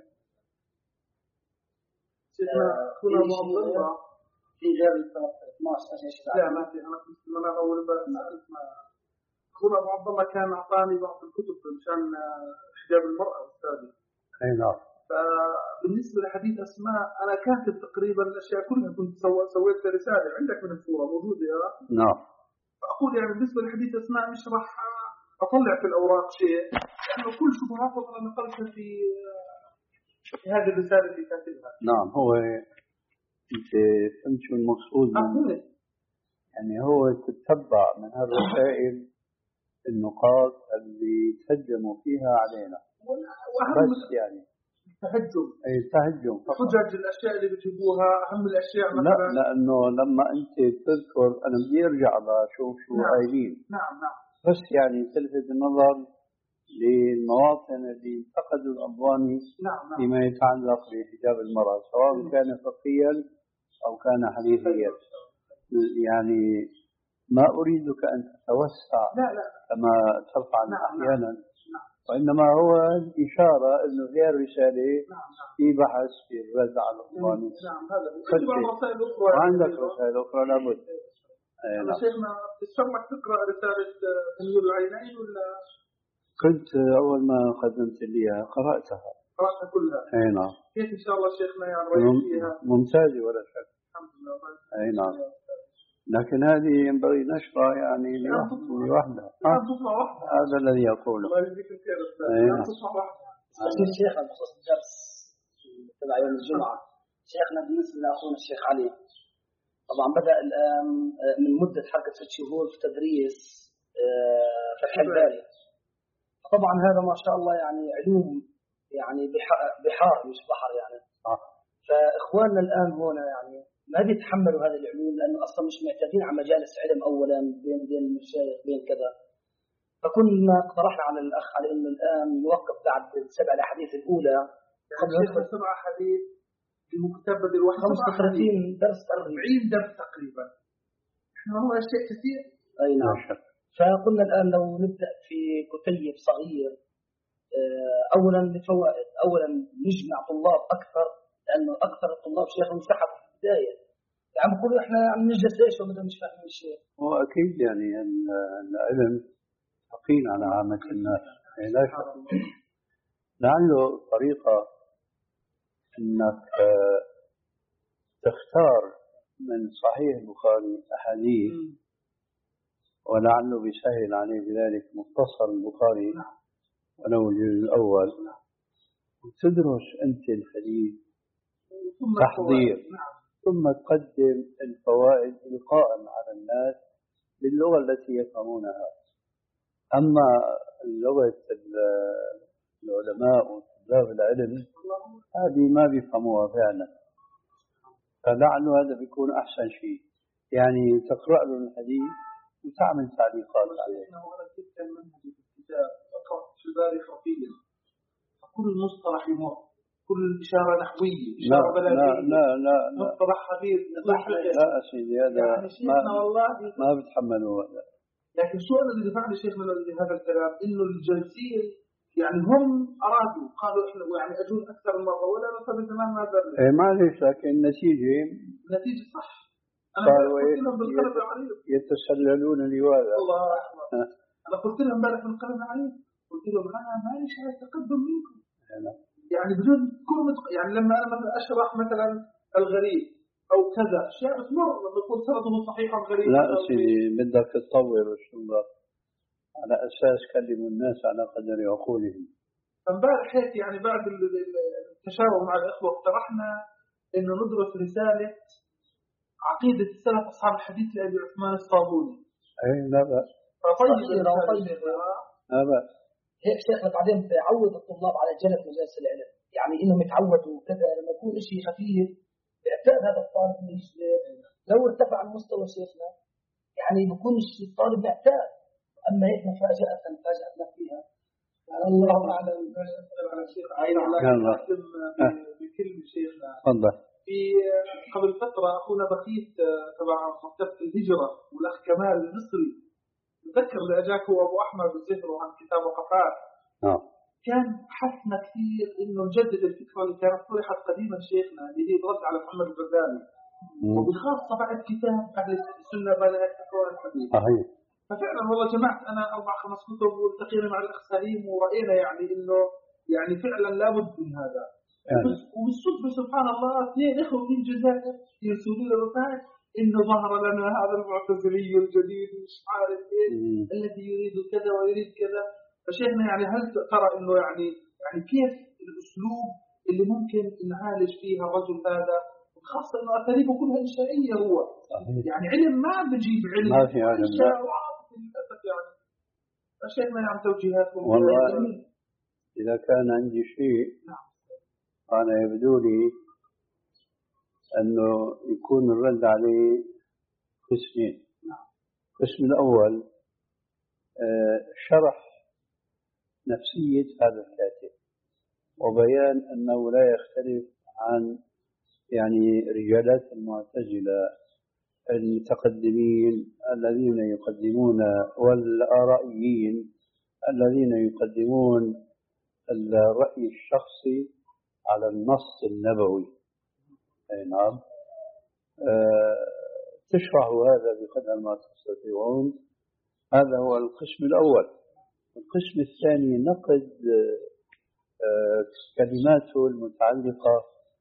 شيخنا أخونا أبو عبد الله في غير اثناشر لا ما في. أنا كنت أنا أول ما أخونا أبو عبد الله كان أعطاني بعض الكتب مشان حجاب المرأة أستاذي. أي نعم. فبالنسبة لحديث أسماء أنا كاتب تقريبا الأشياء كلها، كنت سو- سويت رسالة عندك من الصورة موجودة. نعم. فأقول يعني بالنسبة لحديث أسماء مش راح أطلع في الأوراق شيء، لأنه كل شبهات أنا نقلتها في في هذه الرسالة اللي كاتبها. نعم. هو أنت فهمت شو المقصود من يعني هو تتبع من هذه الرسائل النقاط اللي تهجموا فيها علينا. بس يعني التهجم. أي التهجم فقط. حجج الأشياء اللي بتجيبوها أهم الأشياء مثلا. لا لأنه لما أنت تذكر أنا بدي أرجع بشوف شو قايلين. نعم نعم. بس يعني تلفت النظر للمواطن اللي انتقدوا الألباني نعم نعم. فيما يتعلق بحجاب المرأة سواء كان فقهيا أو كان حديثيا. يعني ما أريدك أن تتوسع لا لا. كما تفعل نعم أحيانا. نعم. وإنما هو إشارة إنه في الرسالة نعم. في بحث في الرد على الألباني. نعم هذا. وعندك رسائل أخرى لابد. أنا شيخنا تشرفك تقرأ رسالة تنوير العينين ولا؟ كنت أول ما قدمت لي قرأتها. قرأتها كلها. أي نعم. كيف إن شاء الله شيخنا يعني رأيت فيها؟ ممتازة ولا شك. الحمد لله. أي نعم. لكن هذه ينبغي نشرها يعني لوحدها. تصنع واحدة. هذا الذي أقوله. الله يجزيك الخير. تصنع واحدة. أستاذ شيخنا بخصوص الدرس تبع يوم الجمعة، شيخنا بالنسبة لأخونا الشيخ علي طبعا بدأ الآن من مدة حركة ست شهور في تدريس فتح الباري. طبعا هذا ما شاء الله يعني علوم يعني بحار مش بحر يعني. فإخواننا الآن هنا يعني ما بيتحملوا هذه العلوم لأنه أصلا مش معتادين على مجالس علم أولا بين بين المشايخ بين كذا. فكنا اقترحنا على الأخ على إنه الآن يوقف بعد السبع الأحاديث الأولى قبل يدخل سبع حديث المكتبة الواحد خمسة وثلاثين درس أربعين درس تقريبا. إحنا هو أشياء كثير. أي نعم. فقلنا الآن لو نبدأ في كتيب صغير اولا لفوائد، اولا نجمع طلاب اكثر لانه اكثر الطلاب شيخ انسحبوا في البدايه، عم بيقولوا احنا عم نجلس ليش وما مش فاهمين شيء. هو اكيد يعني العلم ثقيل على عامة الناس، لا شك. لعله طريقة انك تختار من صحيح البخاري احاديث، ولعله بيسهل عليه بذلك مختصر البخاري ولو الجزء الأول، وتدرس أنت الحديث تحضير، ثم تقدم الفوائد إلقاء على الناس باللغة التي يفهمونها. أما لغة العلماء وطلاب العلم هذه ما بيفهموها فعلا، فلعله هذا بيكون أحسن شيء، يعني تقرأ له الحديث وتعمل تعليقات عليه. أنا كنت كان منهجي في الكتاب أقرأ في الباري خفيا، فكل المصطلح يمر، كل إشارة نحوية، إشارة بلاغية، لا لا لا مصطلح خبير، لا أسيدي هذا يعني شيخنا والله ما بتحملوا هذا. لكن شو اللي دفعني شيخنا لهذا الكلام؟ إنه الجالسين يعني هم أرادوا، قالوا إحنا يعني أجون أكثر من مرة ولا نصل زمان ما درنا. إيه معلش، لكن النتيجة نتيجة صح. قالوا يتسللون لواذا. الله أكبر. أنا قلت لهم امبارح بالقلم عليه، قلت لهم أنا ماليش على التقدم منكم. يعني بدون كل متق... يعني لما أنا مثلا أشرح مثلا الغريب أو كذا أشياء بتمر بتكون سنده صحيح غريب. لا سيدي بدك تطور الشغل على أساس كلموا الناس على قدر عقولهم. فامبارح هيك يعني بعد التشاور مع الإخوة اقترحنا إنه ندرس رسالة عقيدة السلف أصحاب الحديث لأبي عثمان الصابوني. أي لا بأس. طيب طيب. لا بأس. هيك شيخنا بعدين بعود الطلاب على جلب مجالس العلم، يعني إنهم يتعودوا كذا لما يكون شيء خفيف بيعتاد هذا الطالب إنه يجلب، لو ارتفع المستوى شيخنا يعني بيكون الطالب معتاد، أما هيك مفاجأة فاجأتنا فيها. الله أعلم. على الشيخ عين الله أختم بكلمة شيخنا. تفضل. في قبل فترة أخونا بخيت تبع مكتبة الهجرة والأخ كمال المصري تذكر اللي أجاك هو أبو أحمد بزهره عن كتاب وقفات. آه. كان حثنا كثير إنه نجدد الفكرة اللي كانت طرحت قديما شيخنا اللي هي رد على محمد الغزالي، وبخاصة بعد كتاب أهل السنة بعد التكوين الحديث. صحيح. ففعلا والله جمعت أنا أربع خمس كتب والتقينا مع الأخ سليم ورأينا يعني إنه يعني فعلا لابد من هذا. يعني. وبالصدفة سبحان الله اثنين إخوة من الجزائر يرسلوا لنا رسائل إنه ظهر لنا هذا المعتزلي الجديد مش عارف إيه الذي يريد كذا ويريد كذا. فشيخنا يعني هل ترى إنه يعني يعني كيف الأسلوب اللي ممكن نعالج فيها الرجل هذا، خاصة إنه أساليبه كلها إنشائية هو. صحيح. يعني علم ما بجيب علم. ما في علم. للأسف يعني. فشيخنا يعني توجيهاتكم. والله إذا كان عندي شيء. نعم. أنا يبدو لي أنه يكون الرد عليه قسمين. القسم الأول شرح نفسية هذا الكاتب وبيان أنه لا يختلف عن يعني رجالات المعتزلة المتقدمين الذين يقدمون والآرائيين الذين يقدمون الرأي الشخصي على النص النبوي. أي نعم. أه تشرح هذا بقدر ما تستطيعون. هذا هو القسم الأول. القسم الثاني نقد أه كلماته المتعلقة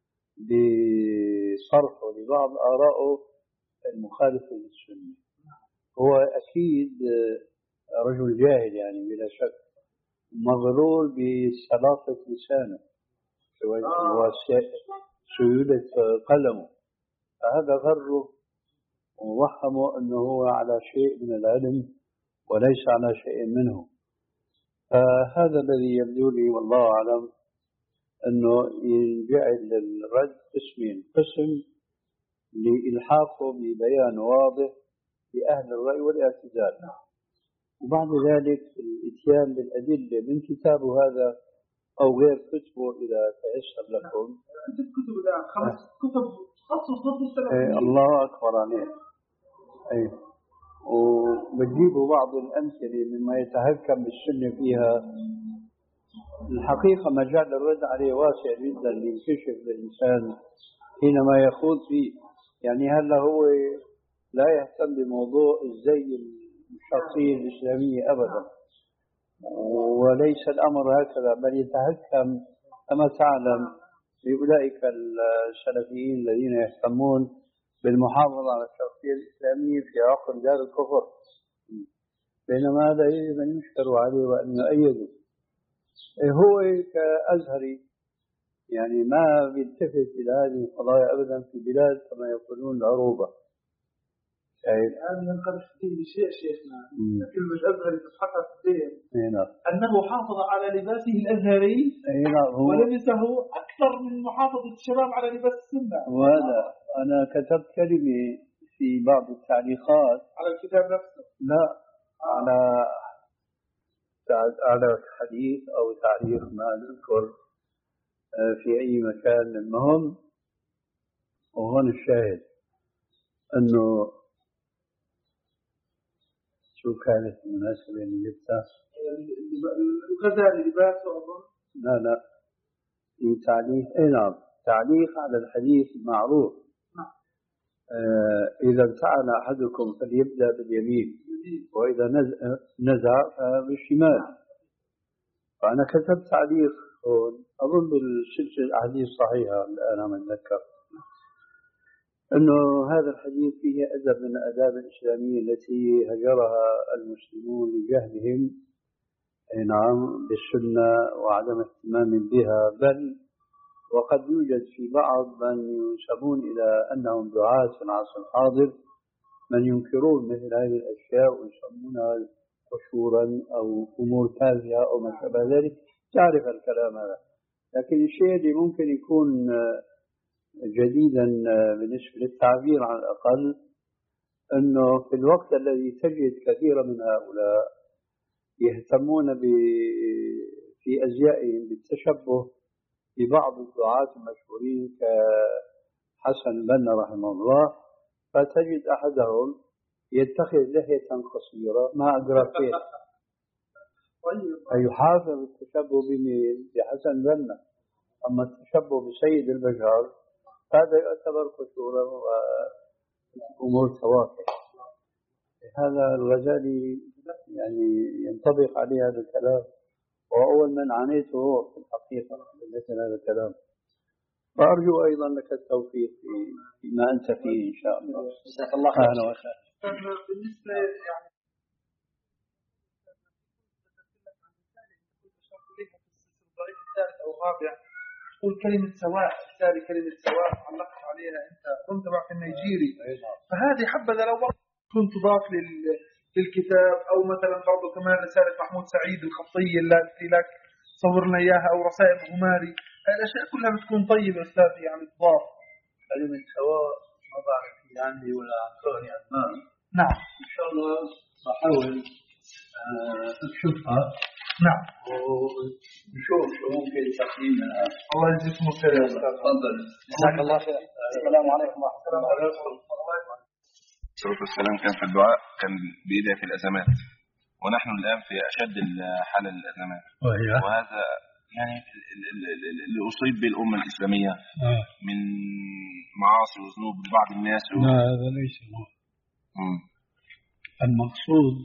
بصرحه لبعض آرائه المخالفة للسنة. هو أكيد رجل جاهل يعني بلا شك، مغرور بسلاطة لسانه وسيولة قلمه، فهذا غره ووهمه أنه هو على شيء من العلم وليس على شيء منه. فهذا الذي يبدو لي والله أعلم أنه يجعل الرد قسمين، قسم لإلحاقه ببيان واضح لأهل الرأي والاعتزال، وبعد ذلك الإتيان بالأدلة من كتابه هذا أو غير كتبه إذا تيسر لكم. عندك كتب الآن خمس كتب خصوص ضد السلفيين. الله أكبر عليه. أي وبتجيبوا بعض الأمثلة مما يتهكم بالسنة فيها الحقيقة مجال الرد عليه واسع جدا لينكشف للإنسان حينما يخوض فيه. يعني هلا هو لا يهتم بموضوع الزي الشخصية الإسلامية أبدا، وليس الأمر هكذا، بل يتهكم كما تعلم بأولئك السلفيين الذين يهتمون بالمحافظة على الشخصية الإسلامية في عقر دار الكفر، بينما هذا يجب أن يشكر عليه وأن يؤيده. هو كأزهري يعني ما بيلتفت إلى هذه القضايا أبدا في بلاد كما يقولون العروبة. الآن ينقرش فيه بشيء شيخنا كلمة أزهري تتحقق في الدين أنه حافظ على لباسه الأزهري ولبسه أكثر من محافظة الشباب على لباس السنة. وهذا أنا كتبت كلمة في بعض التعليقات على الكتاب نفسه، لا على على حديث أو تعليق ما نذكر في أي مكان. المهم وهون الشاهد أنه شو كانت المناسبة اللي جبتها؟ الغزالي لباسه أظن. لا لا في تعليق، أي نعم تعليق على الحديث المعروف. نعم. آه إذا ابتعد أحدكم فليبدأ باليمين وإذا نزع بالشمال. فأنا كتبت تعليق هون أظن بالسلسلة الأحاديث الصحيحة الآن عم أتذكر أنه هذا الحديث فيه أدب من الآداب الإسلامية التي هجرها المسلمون لجهلهم نعم بالسنة وعدم اهتمام بها، بل وقد يوجد في بعض من ينسبون إلى أنهم دعاة في العصر الحاضر من ينكرون مثل هذه الأشياء ويسمونها قشورا أو أمور تافهة أو ما شابه ذلك. تعرف الكلام هذا، لكن الشيء اللي ممكن يكون جديدا بالنسبة للتعبير على الأقل أنه في الوقت الذي تجد كثيرا من هؤلاء يهتمون في أزيائهم بالتشبه ببعض الدعاة المشهورين كحسن البنا رحمه الله، فتجد أحدهم يتخذ لحية قصيرة ما أدرك فيه يحافظ التشبه بمين؟ بحسن البنا. أما التشبه بسيد البشر هذا يعتبر قشورا وأمور تواقع. هذا الغزالي يعني ينطبق عليه هذا الكلام، وأول من عانيته هو في الحقيقة بالنسبة لهذا الكلام. فأرجو أيضا لك التوفيق فيما أنت فيه إن شاء الله. جزاك الله خير. أهلا وسهلا. بالنسبة يعني الثالث أو الرابع تقول كلمة سواء، التالي كلمة سواء علقت عليها أنت كنت بعد النيجيري، فهذه حبذا لو كنت تضاف لل للكتاب أو مثلا برضو كمان رسالة محمود سعيد الخطية التي لك صورنا إياها أو رسائل غماري. الأشياء كلها بتكون طيبة أستاذي يعني تضاف. كلمة سواء ما بعرف عندي ولا عطوني أمام. نعم إن شاء الله بحاول أشوفها. نعم ونشوف شو ممكن تقديمها. الله يجزيكم خير يا أستاذ. تفضل. جزاك الله خير. السلام عليكم ورحمة الله وبركاته. الصلاة والسلام كان في الدعاء كان بيدعي في الأزمات، ونحن الآن في أشد حالة الأزمات، وهذا يعني اللي أصيب به الأمة الإسلامية من معاصي وذنوب لبعض الناس و... لا هذا ليس هو المقصود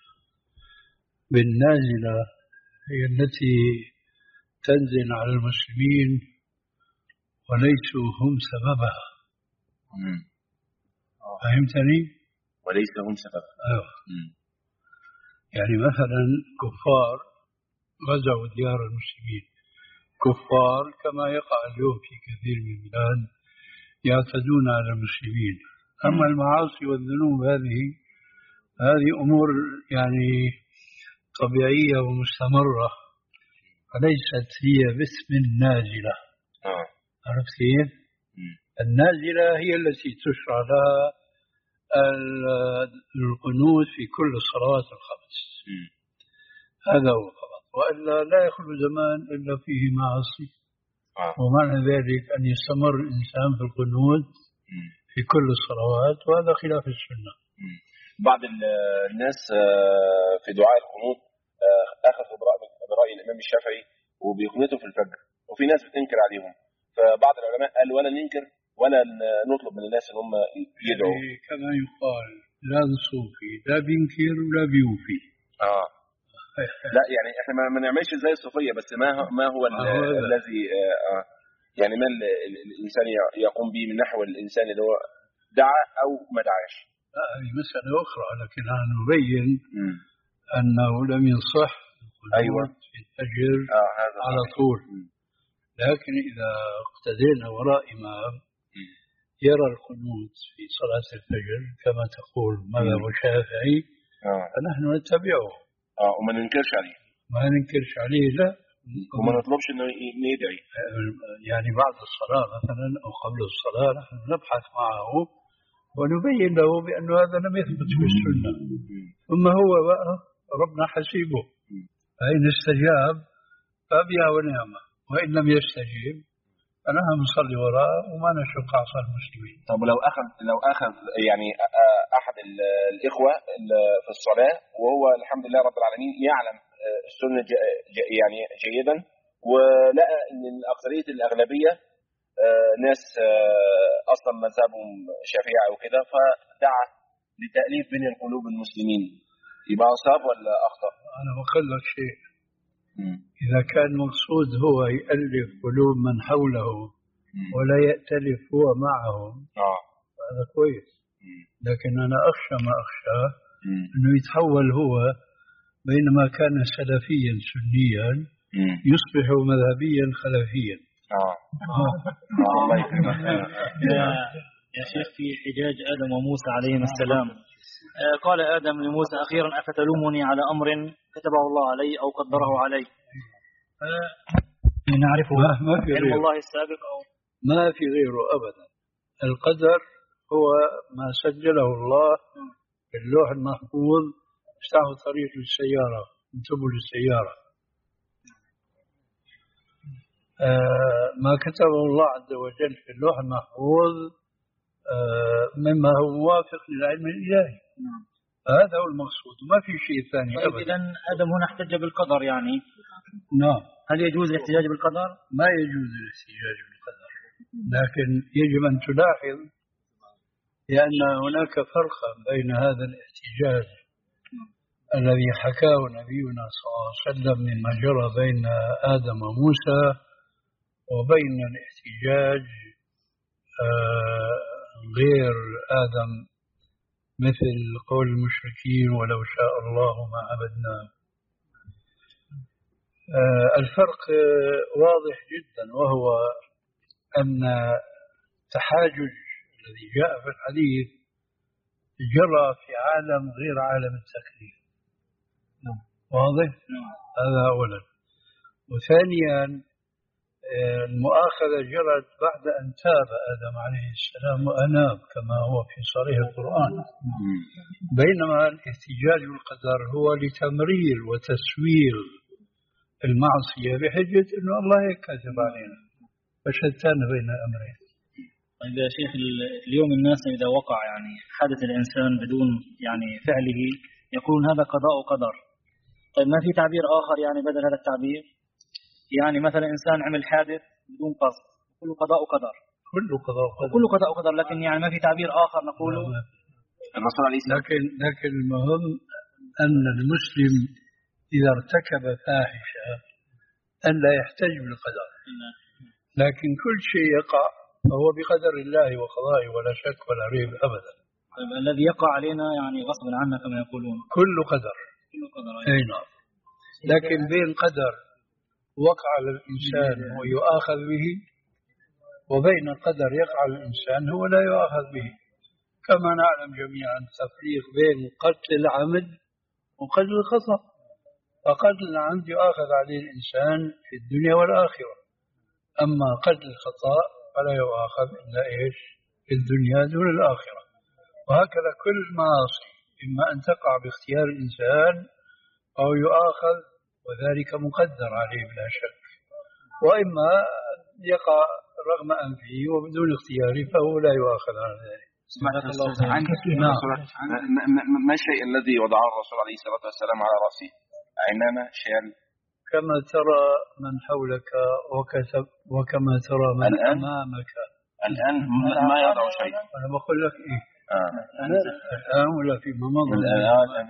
بالنازلة، هي التي تنزل على المسلمين وليسوا هم سببها. مم. فهمتني؟ وليس هم سبب. أيوه. يعني مثلا كفار غزوا ديار المسلمين، كفار كما يقع اليوم في كثير من البلاد يعتدون على المسلمين. أما المعاصي والذنوب هذه هذه أمور يعني طبيعية ومستمرة، فليست هي باسم النازلة. آه. عرفت كيف؟ النازلة هي التي تشرع لها القنوت في كل الصلوات الخمس. م. هذا هو فقط، وإلا لا يخلو زمان إلا فيه معاصي. آه. ومعنى ذلك أن يستمر الإنسان في القنوت م. في كل الصلوات، وهذا خلاف السنة. م. بعض الناس في دعاء القنوت أخذوا برأي الإمام الشافعي وبيقنطوا في الفجر، وفي ناس بتنكر عليهم. فبعض العلماء قالوا ولا ننكر ولا نطلب من الناس ان هم يدعوا. يعني كما يقال لا الصوفي لا بينكر ولا بيوفي. اه لا يعني احنا ما نعملش زي الصوفيه، بس ما هو ما هو الذي آه يعني ما الانسان يقوم به من نحو الانسان اللي هو دعا او ما دعاش. لا هذه مساله اخرى، لكن انا نبين م. انه لم يصح ايوه في الفجر آه هذا على طول. م. لكن اذا اقتدينا وراء امام يرى القنوت في صلاه الفجر كما تقول مذهب الشافعي آه. فنحن نتبعه اه وما ننكرش عليه ما ننكرش عليه لا وما نطلبش انه يدعي. يعني بعد الصلاه مثلا او قبل الصلاه نحن نبحث معه ونبين له بأن هذا لم يثبت في السنة، ثم هو بقى ربنا حسيبه، فإن استجاب فبها ونعمة، وإن لم يستجيب فنحن نصلي وراءه وما نشق عصا المسلمين. طب لو أخذ لو أخذ يعني أحد الإخوة في الصلاة وهو الحمد لله رب العالمين يعلم السنة يعني جيدا، ولقى أن الأكثرية الأغلبية ناس أصلا مذهبهم شافعي أو كده، فدعا لتأليف بين القلوب المسلمين، يبقى أصاب ولا أخطأ؟ أنا بقول لك شيء، إذا كان مقصود هو يألف قلوب من حوله ولا يأتلف هو معهم هذا كويس، لكن أنا أخشى ما أخشاه أنه يتحول هو بينما كان سلفيا سنيا يصبح مذهبيا خلفيا. آه. آه. الله يكرمك. يا شيخ في حجاج آدم وموسى عليهما السلام قال آدم لموسى أخيرا أفتلومني على أمر كتبه الله علي أو قدره علي؟ نعرفه علم الله السابق أو ما في غيره أبدا. القدر هو ما سجله الله في اللوح المحفوظ. افتحوا طريق للسيارة، انتبهوا للسيارة. آه ما كتبه الله عز وجل في اللوح المحفوظ آه مما هو موافق للعلم الإلهي. هذا هو المقصود وما في شيء ثاني. طيب إذن آدم هنا احتج بالقدر يعني؟ نعم. هل يجوز الاحتجاج بالقدر؟ ما يجوز الاحتجاج بالقدر، لكن يجب أن تلاحظ لأن هناك فرقا بين هذا الاحتجاج الذي حكاه نبينا صلى الله عليه وسلم مما جرى بين آدم وموسى وبين الاحتجاج آه غير آدم مثل قول المشركين ولو شاء الله ما عبدنا. آه الفرق واضح جدا، وهو أن التحاجج الذي جاء في الحديث جرى في عالم غير عالم التكليف. واضح؟ هذا أولا. وثانيا المؤاخذة جرت بعد أن تاب آدم عليه السلام وأناب كما هو في صريح القرآن، بينما الاحتجاج بالقدر هو لتمرير وتسوير المعصية بحجة أنه الله كاتب علينا، فشتان بين الأمرين. طيب يا شيخ اليوم الناس إذا وقع يعني حدث الإنسان بدون يعني فعله يقول هذا قضاء وقدر. طيب ما في تعبير آخر يعني بدل هذا التعبير؟ يعني مثلا إنسان عمل حادث بدون قصد كله قضاء وقدر. كله قضاء وقدر. كله قضاء وقدر، لكن يعني ما في تعبير آخر نقوله. لكن لكن المهم أن المسلم إذا ارتكب فاحشة أن لا يحتج بالقدر، لكن كل شيء يقع فهو بقدر الله وقضائه ولا شك ولا ريب أبدا. طيب الذي يقع علينا يعني غصب عنا كما يقولون. كل قدر. كل قدر. أي نعم. لكن بين قدر وقع على الإنسان ويؤاخذ به وبين قدر يقع على الإنسان هو لا يؤاخذ به، كما نعلم جميعا تفريق بين قتل العمد وقتل الخطأ. فقتل العمد يؤاخذ عليه الإنسان في الدنيا والآخرة، أما قتل الخطأ فلا يؤاخذ إلا إيش في الدنيا دون الآخرة. وهكذا كل المعاصي إما أن تقع باختيار الإنسان أو يؤاخذ وذلك مقدر عليه بلا شك، وإما يقع رغم أنفه وبدون اختياره فهو لا يؤاخذ على ذلك. سمعت الله عنك. ما الشيء الذي وضعه الرسول عليه الصلاة والسلام على رأسه؟ عمامة، شال، كما ترى من حولك وكتب وكما ترى من الآن؟ أمامك. الآن ما يضع شيء. أنا بقول لك إيه آه. الآن ولا فيما مضى؟ الآن.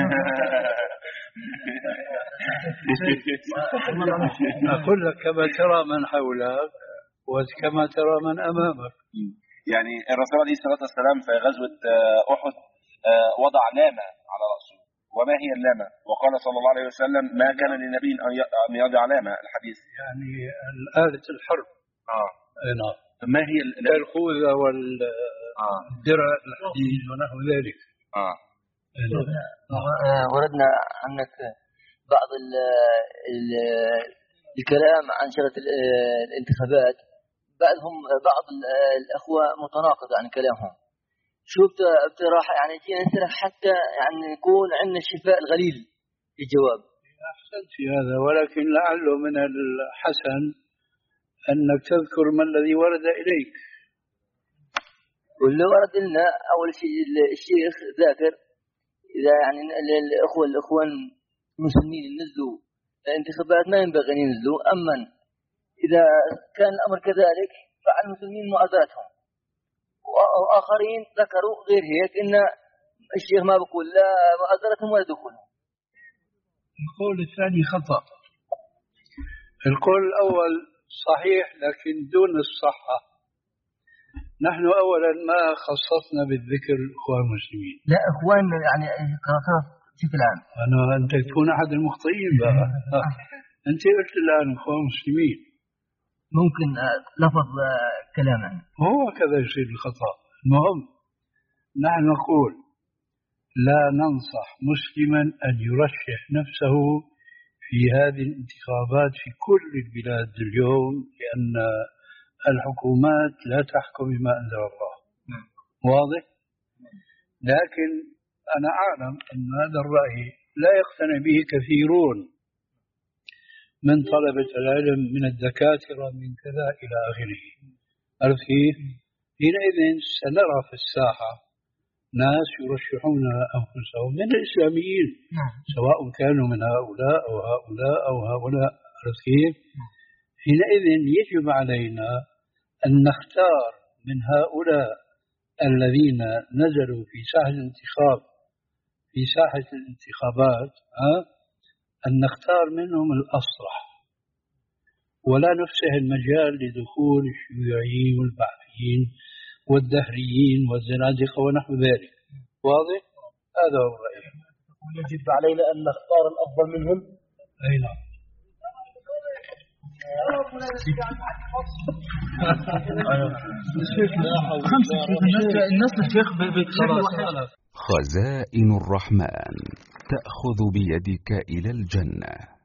أقول لك كما ترى من حولك وكما ترى من أمامك. يعني الرسول عليه الصلاة والسلام في غزوة أحد وضع لامة على رأسه. وما هي اللامة؟ وقال صلى الله عليه وسلم ما كان للنبي أن يضع لامة. الحديث يعني الآلة الحرب. آه. نعم. ما هي الخوذة والدرع الحديد ونحو ذلك. آه. وردنا عنك بعض ال ال الكلام عن شغلة الانتخابات. بعضهم بعض الأخوة متناقض عن كلامهم. شو بتراح يعني فينا نسرح حتى يعني يكون عندنا الشفاء الغليل في الجواب. أحسنت في هذا، ولكن لعله من الحسن أنك تذكر ما الذي ورد إليك. واللي ورد لنا أول شيء الشيخ ذاكر إذا يعني الأخوة الأخوان المسلمين نزلوا الانتخابات ما ينبغي أن ينزلوا، أما إذا كان الأمر كذلك فعلى المسلمين مؤازرتهم. وآخرين ذكروا غير هيك إن الشيخ ما بقول لا مؤازرتهم ولا دخولهم. القول الثاني خطأ. القول الأول صحيح لكن دون الصحة. نحن أولا ما خصصنا بالذكر الإخوان المسلمين. لا إخوان يعني قراءات بشكل عام. أنا أنت تكون أحد المخطئين بقى. أنت قلت الآن إخوان مسلمين. ممكن لفظ كلاما هو كذا يصير الخطأ. المهم نحن نقول لا ننصح مسلما أن يرشح نفسه في هذه الانتخابات في كل البلاد اليوم، لأن الحكومات لا تحكم بما أنزل الله. واضح؟ لكن أنا أعلم أن هذا الرأي لا يقتنع به كثيرون من طلبة العلم من الدكاترة من كذا إلى آخره. عرفت كيف؟ حينئذ سنرى في الساحة ناس يرشحون أنفسهم من الإسلاميين سواء كانوا من هؤلاء أو هؤلاء أو هؤلاء. عرفت كيف؟ حينئذ يجب علينا أن نختار من هؤلاء الذين نزلوا في ساحة الانتخاب في ساحة الانتخابات أه؟ أن نختار منهم الأصلح، ولا نفسح المجال لدخول الشيوعيين والبعثيين والدهريين والزنادقة ونحو ذلك. واضح؟ هذا هو الرأي. يجب علينا أن نختار الأفضل منهم. أي نعم. الناس الشيخ خزائن الرحمن تأخذ بيدك إلى الجنة.